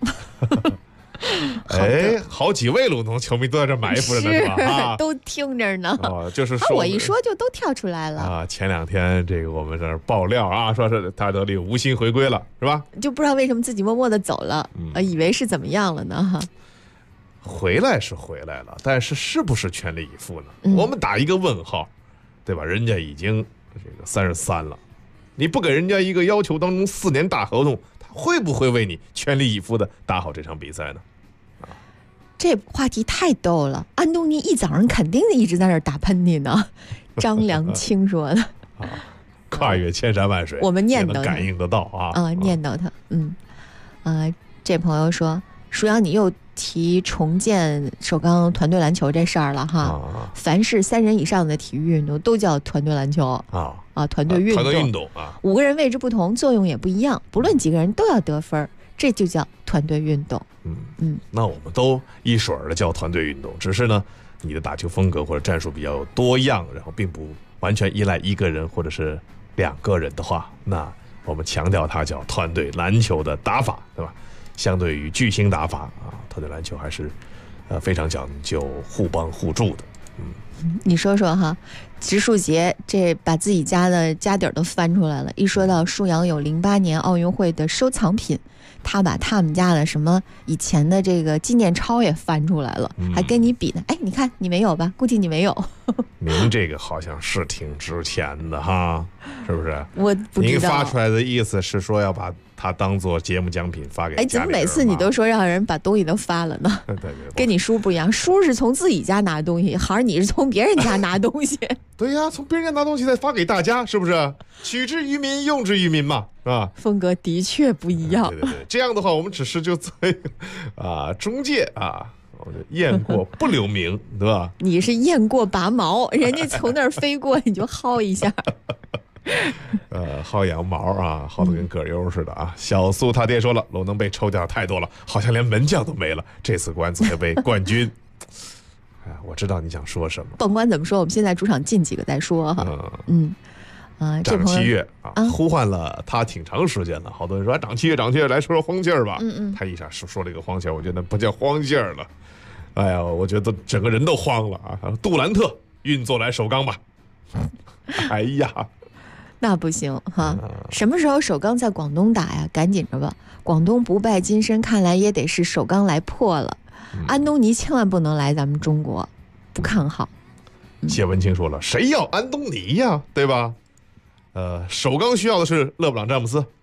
好几位鲁能球迷都在这埋伏着呢，是吧？ 都听着呢。 就是说我一说就都跳出来了啊。前2天这个我们这儿爆料啊，说是塔尔德利无心回归了，是吧？ 就不知道为什么自己默默的走了，以为是怎么样了呢？哈。 回来是回来了，但是不是全力以赴呢？我们打一个问号，对吧？人家已经这个33了，你不给人家一个要求当中4年大合同，他会不会为你全力以赴的打好这场比赛呢？ 这话题太逗了，安东尼一早上肯定一直在那儿打喷嚏呢。张良清说的跨越千山万水， 我们念叨他， 感应得到念叨他。这朋友说，舒阳你又提重建首钢团队篮球这事儿了哈。凡是3人以上的体育运动都叫团队篮球团队运动5个人位置不同，作用也不一样，不论几个人都要得分，这就叫团队运动。 那我们都一水儿的叫团队运动，只是呢，你的打球风格或者战术比较多样，然后并不完全依赖一个人或者是2个人的话，那我们强调它叫团队篮球的打法，对吧？相对于巨星打法团队篮球还是非常讲究互帮互助的。 你说说哈，植树节这把自己家的家底儿都翻出来了。一说到舒阳有08年奥运会的收藏品，他把他们家的什么以前的这个纪念钞也翻出来了，还跟你比呢。你看你没有吧？估计你没有。 您这个好像是挺值钱的哈，是不是？ 我不知道。 您发出来的意思是说要把它当做节目奖品发给家里人吗？ 怎么每次你都说让人把东西都发了呢？ 对， 跟你叔不一样，叔是从自己家拿东西，好像你是从别人家拿东西。 对呀，从别人家拿东西再发给大家，是不是？取之于民，用之于民嘛， 风格的确不一样。 对，这样的话，我们只是就作为中介我雁过不留名，对吧？ 你是雁过拔毛，人家从那儿飞过，你就薅一下。 薅羊毛薅得跟葛优似的小苏他爹说了，鲁能被抽掉太多了，好像连门将都没了。这次国安组队冠军。我知道你想说什么。 甭管怎么说，我们现在主场进几个再说哈。 长七月呼唤了他挺长时间了，好多人说长七月来说说荒劲儿吧。他一下说了一个荒劲儿，我觉得不叫荒劲儿了。哎呀，我觉得整个人都慌了杜兰特运作来首钢吧。哎呀， 那不行哈！什么时候首钢在广东打呀？赶紧着吧！广东不败金身，看来也得是首钢来破了。安东尼千万不能来咱们中国，不看好。 谢文清说了，谁要安东尼呀？对吧？首钢需要的是勒布朗詹姆斯，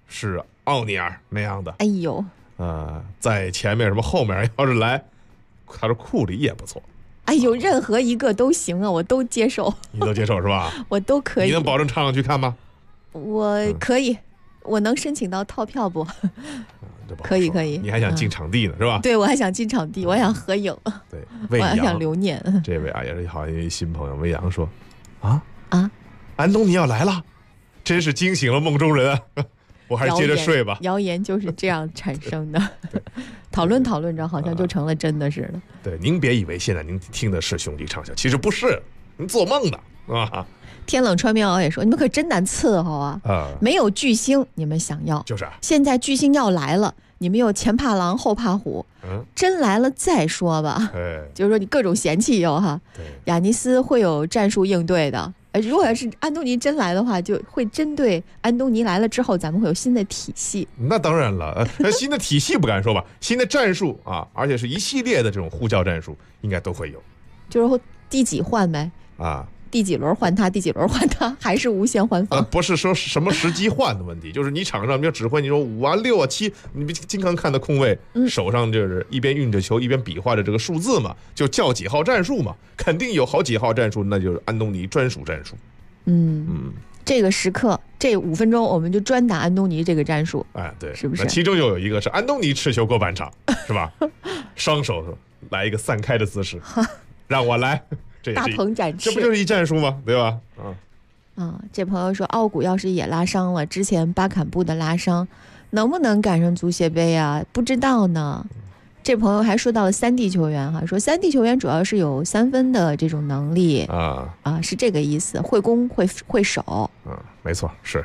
是奥尼尔那样的。 哎呦， 在前面什么后面要是来，他说库里也不错。 哎呦，任何一个都行啊，我都接受。 你都接受是吧？ 我都可以。 你能保证上去看吗？ 我可以，我能申请到套票不？可以。 你还想进场地呢是吧？ 对，我还想进场地，我还想合影。 对， 我还想留念。 这位也是好像一位新朋友，魏阳说，安东尼要来了，真是惊醒了梦中人啊！我还是接着睡吧。 谣言就是这样产生的，讨论着，好像就成了真的似的。 对，您别以为现在您听的是兄弟畅销，其实不是，您做梦的啊！ 天冷穿棉袄也说，你们可真难伺候啊！没有巨星，你们想要就是现在巨星要来了，你们又前怕狼后怕虎，真来了再说吧。就是说你各种嫌弃又哈。亚尼斯会有战术应对的。如果要是安东尼真来的话，就会针对安东尼来了之后，咱们会有新的体系。 那当然了，新的体系不敢说吧，新的战术啊，而且是一系列的这种呼叫战术，应该都会有。就是第几换呗第几轮换他，第几轮换他，还是无限换防？ 不是说什么时机换的问题，就是你场上你要指挥，你说5啊6啊7，你经常看的控卫手上就是一边运着球一边比划着这个数字嘛，就叫几号战术嘛，肯定有好几号战术，那就是安东尼专属战术。 这个时刻这5分钟我们就专打安东尼这个战术。 对， 是不是？ 那其中又有一个是安东尼持球过半场，是吧？双手来一个散开的姿势，让我来。 大鹏展翅， 这不就是一战术吗？对吧？ 这朋友说奥古要是也拉伤了，之前巴坎布的拉伤，能不能赶上足协杯啊？不知道呢。这朋友还说到了3D 球员哈，说3D 球员主要是有3分的这种能力是这个意思，会攻会守。 没错，是。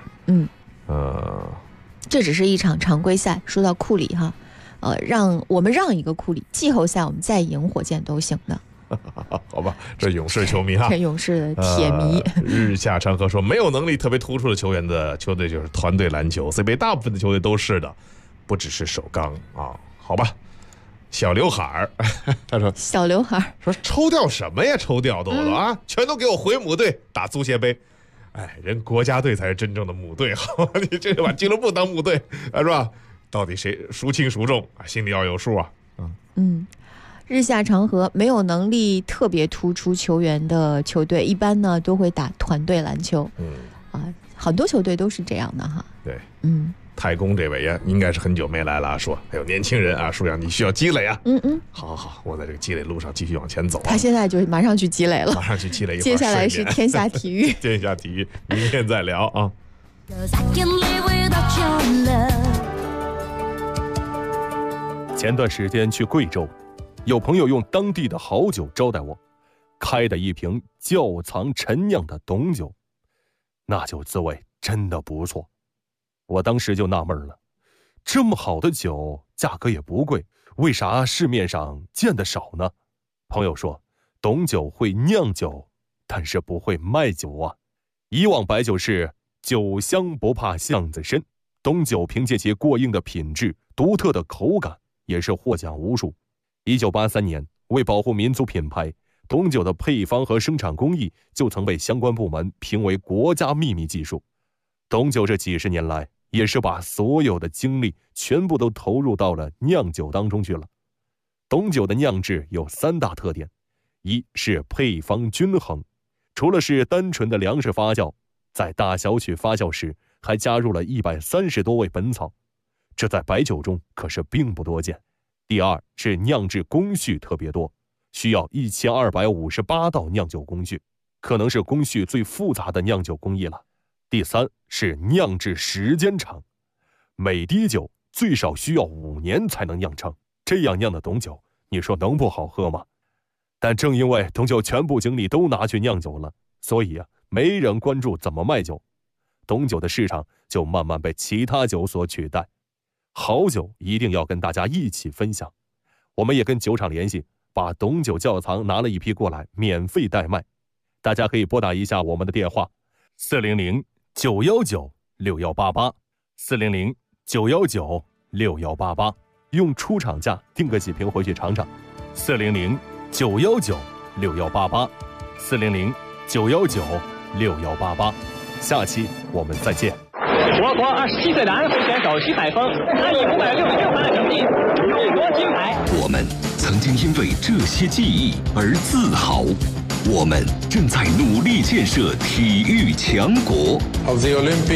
这只是一场常规赛。说到库里哈，让一个库里，季后赛我们再赢火箭都行的。 好吧，这勇士球迷哈， 这勇士的铁迷。 日下长河说，没有能力特别突出的球员的球队就是团队篮球 ，CBA 大部分的球队都是的，不只是首钢啊。好吧，小刘海儿，他说小刘海儿说抽调什么呀？抽调都啊，全都给我回母队打足协杯。人国家队才是真正的母队，好，你这个把俱乐部当母队是吧？到底谁孰轻孰重啊？心里要有数啊。 日下长河没有能力特别突出球员的球队，一般呢都会打团队篮球。很多球队都是这样的哈。 对，太公这位呀，应该是很久没来了，说还有年轻人啊，舒阳你需要积累啊。好，我在这个积累路上继续往前走。 他现在就马上去积累了， 马上去积累。 接下来是天下体育， 天下体育，明天再聊啊。 前段时间去贵州。有朋友用当地的好酒招待我，开的一瓶窖藏陈酿的董酒，那酒滋味真的不错。我当时就纳闷了，这么好的酒价格也不贵，为啥市面上见得少呢？朋友说，董酒会酿酒，但是不会卖酒啊。以往白酒是酒香不怕巷子深，董酒凭借其过硬的品质、独特的口感，也是获奖无数。1983年，为保护民族品牌，董酒的配方和生产工艺就曾被相关部门评为国家秘密技术。董酒这几十年来，也是把所有的精力全部都投入到了酿酒当中去了。董酒的酿制有3大特点：一是配方均衡，除了是单纯的粮食发酵，在大小曲发酵时还加入了130多味本草，这在白酒中可是并不多见。第二是酿制工序特别多，需要1258道酿酒工序，可能是工序最复杂的酿酒工艺了。第三是酿制时间长，每滴酒最少需要5年才能酿成，这样酿的董酒，你说能不好喝吗？但正因为董酒全部精力都拿去酿酒了，所以没人关注怎么卖酒，董酒的市场就慢慢被其他酒所取代。好酒一定要跟大家一起分享，我们也跟酒厂联系，把董酒窖藏拿了一批过来，免费代卖。大家可以拨打一下我们的电话400-919-6188 400-919-6188，用出厂价订个几瓶回去尝尝。400-919-6188 400-919-6188，下期我们再见。 我国27岁的安徽选手徐海峰，他以566分的成绩勇夺金牌。 我们曾经因为这些记忆而自豪，我们正在努力建设体育强国。